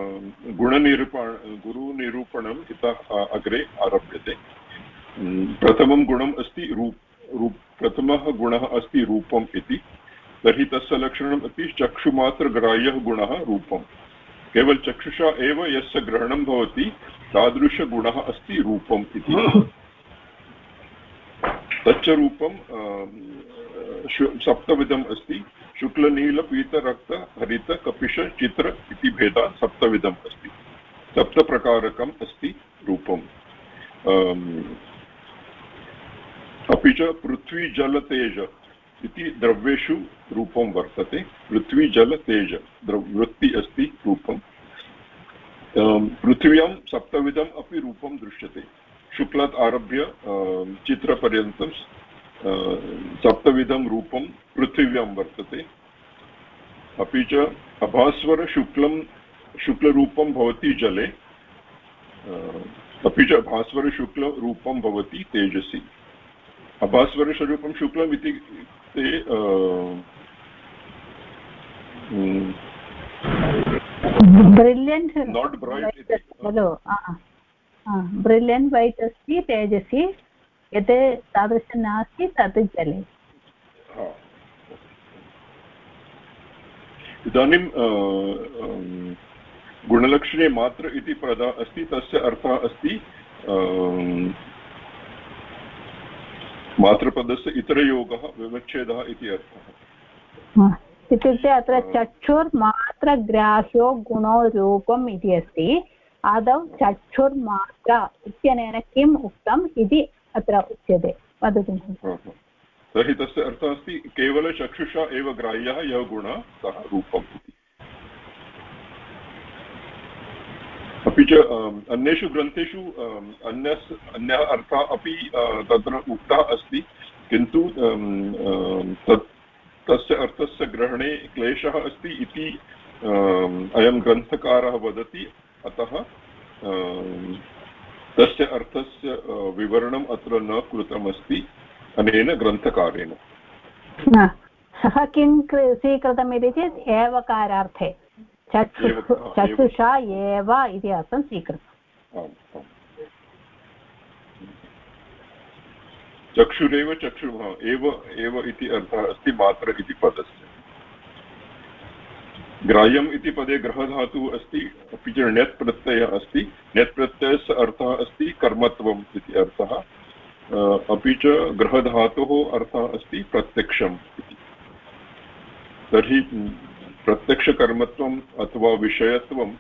गुरुनिरूपणम् इतः अग्रे आरभ्यते। प्रथमं गुणम् अस्ति प्रथमः गुणः अस्ति रूपम् इति। तर्हि तस्य लक्षणम् अपि चक्षुमात्रग्राह्यः गुणः रूपम्। केवल चक्षुषा एव यस्य ग्रहणं भवति तादृशगुणः अस्ति रूपम् इति। तच्च रूपं सप्तविधम् अस्ति। शुक्लनीलपीतरक्तहरितकपिशचित्र इति भेदः सप्तविधम् अस्ति, सप्तप्रकारकम् अस्ति रूपम्। अपि च पृथ्वी जल तेज इति द्रव्येषु रूपं वर्तते। पृथ्वी जल तेज वृत्ति अस्ति रूपम्। पृथिव्यां सप्तविधम् अपि रूपं दृश्यते। शुक्लात् आरभ्य चित्रपर्यन्तं सप्तविधं रूपं पृथिव्यां वर्तते। अपि च शुक्लरूपं भवति जले, अपि च भास्वरशुक्लरूपं भवति तेजसि। अभास्वरस्वरूपं शुक्लम् इति ब्रिलियण्ट् नाट् ब्रैट् इति खलु। ब्रिलियण्ट् वैट् अस्ति तेजसि, यत् तादृशं नास्ति तत् जले। इदानीं गुणलक्षणे मात्र इति पदः अस्ति, तस्य अर्थः अस्ति मातृपदस्य इतरयोगः व्यवच्छेदः इति अर्थः। इत्युक्ते अत्र चक्षुर्मात्रग्राह्यो गुणो रूपम् इति अस्ति। आदौ चक्षुर्मात्रा इत्यनेन किम् उक्तम् इति अत्र उच्यते, वदतु। तर्हि तस्य अर्थः अस्ति केवलचक्षुषा एव ग्राह्यः यः गुणः सः रूपम् इति। अपि च अन्येषु ग्रन्थेषु अन्यः अर्थः अपि तत्र उक्तः अस्ति, किन्तु तस्य अर्थस्य ग्रहणे क्लेशः अस्ति इति अयं ग्रन्थकारः वदति। अतः तस्य अर्थस्य विवरणम् अत्र न कृतमस्ति अनेन ग्रन्थकारेण। सः किं स्वीकृतम् इति चेत् एवकारार्थे चक्षुषा एव इति अर्थं स्वीकृतम्। चक्षुरेव चक्षुः एव इति अर्थः अस्ति मात्र इति पदस्य। ग्राह्यम् इति पदे ग्रहधातुः अस्ति, अपि च ण्यत् प्रत्ययः अस्ति। ण्यत् प्रत्ययस्य अर्थः अस्ति कर्मत्वम् इति अर्थः, अपि च ग्रहधातोः अर्थः अस्ति प्रत्यक्षम् इति। तर्हि प्रत्यक्षकर्मत्वम् अथवा विषयत्वम्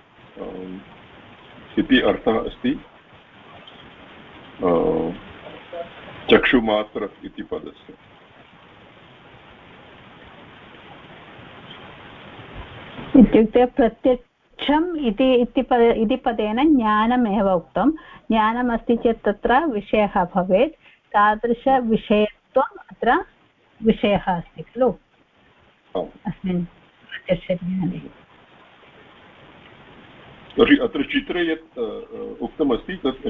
इति अर्थः अस्ति चक्षुमात्र इति पदस्य। इत्युक्ते प्रत्यक्षम् इति पदेन ज्ञानमेव उक्तं। ज्ञानमस्ति चेत् तत्र विषयः भवेत्, तादृशविषयत्वम् अत्र विषयः अस्ति खलु अस्मिन् प्रत्यक्षज्ञाने। तर्हि अत्र चित्रे यत् उक्तमस्ति तत्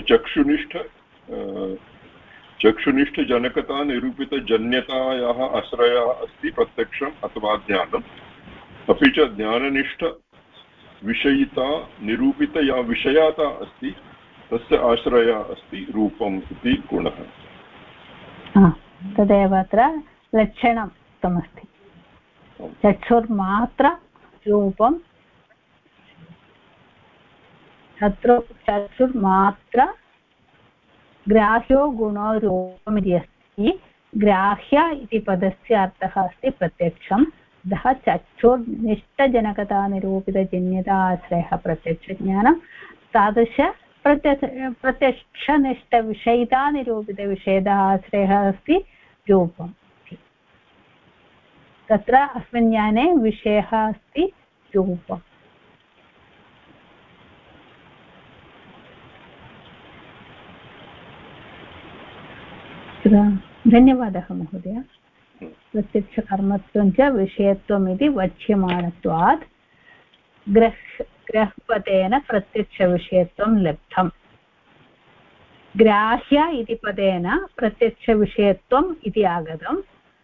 चक्षुनिष्ठजनकता निरूपितजन्यतायाः आश्रयः अस्ति प्रत्यक्षम् अथवा ज्ञानम्, अपि च ज्ञाननिष्ठ विषयिता निरूपित या विषयाता अस्ति तस्य आश्रयः अस्ति रूपम् इति गुणः। तदेव अत्र लक्षणम् उक्तमस्ति। चक्षुर्मात्र रूपं, तत्र चक्षुर्मात्र ग्राह्यो गुणो रूपम् इति अस्ति। ग्राह्य इति पदस्य अर्थः अस्ति प्रत्यक्षम्, अतः चक्षुर्निष्ठजनकता निरूपितजन्यता आश्रयः प्रत्यक्षज्ञानं, तादृश प्रत्यक्षनिष्ठविषयिता निरूपितविषयता आश्रयः अस्ति रूपम्। तत्र अस्मिन् ज्ञाने विषयः अस्ति रूपम्। धन्यवादः महोदय। प्रत्यक्षकर्मत्वं च विषयत्वम् इति वक्ष्यमाणत्वात् ग्रहपदेन प्रत्यक्षविषयत्वं लब्धम्। ग्राह्य इति पदेन प्रत्यक्षविषयत्वम् इति आगतम्।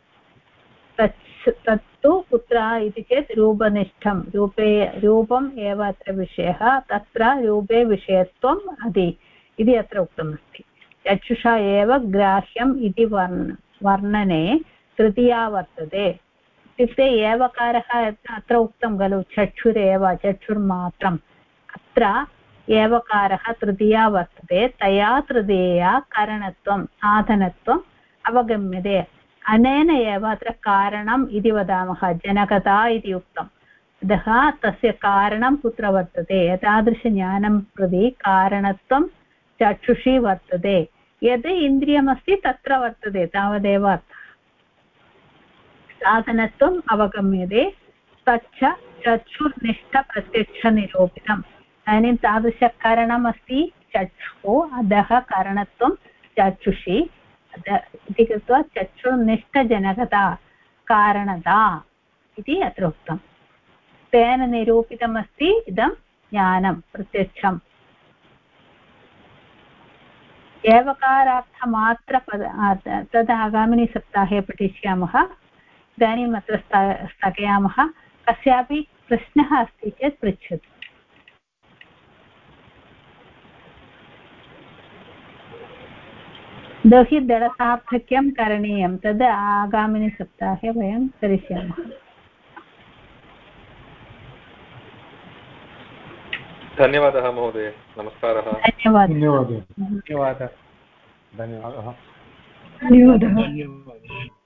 तत्तु कुत्र इति चेत् रूपनिष्ठं, रूपम् एव अत्र विषयः, तत्र रूपे विषयत्वम् इति अत्र उक्तमस्ति। चक्षुषा एव ग्राह्यम् इति वर्णने तृतीया वर्तते। इत्युक्ते एवकारः अत्र उक्तं खलु, चक्षुरेव, चक्षुर्मात्रम्, अत्र एवकारः तृतीया वर्तते। तया तृतीया कारणत्वं साधनत्वम् अवगम्यते। अनेन एव अत्र कारणम् इति वदामः, जनकता इति उक्तम्। अतः तस्य कारणं कुत्र वर्तते, एतादृशज्ञानं प्रति कारणत्वं चक्षुषी वर्तते। यद् इन्द्रियमस्ति तत्र वर्तते, तावदेव अर्थः। साधनत्वम् अवगम्यते, तच्च चक्षुर्निष्ठप्रत्यक्षनिरूपितम्। इदानीं तादृशकारणम् अस्ति चक्षुः, अधः कारणत्वं चक्षुषी इति कृत्वा चक्षुर्निष्ठजनकता कारणता इति अत्र उक्तम्। तेन निरूपितमस्ति इदं ज्ञानं प्रत्यक्षम्। एवकारार्थमात्रपद तद् आगामिनि सप्ताहे पठिष्यामः। इदानीम् अत्र स्थगयामः। कस्यापि प्रश्नः अस्ति चेत् पृच्छतु। दोहि दलसार्थक्यं करणीयं, तद् आगामिनि सप्ताहे वयं करिष्यामः। धन्यवादः महोदय, नमस्कारः। धन्यवादः। धन्यवादः। धन्यवादः।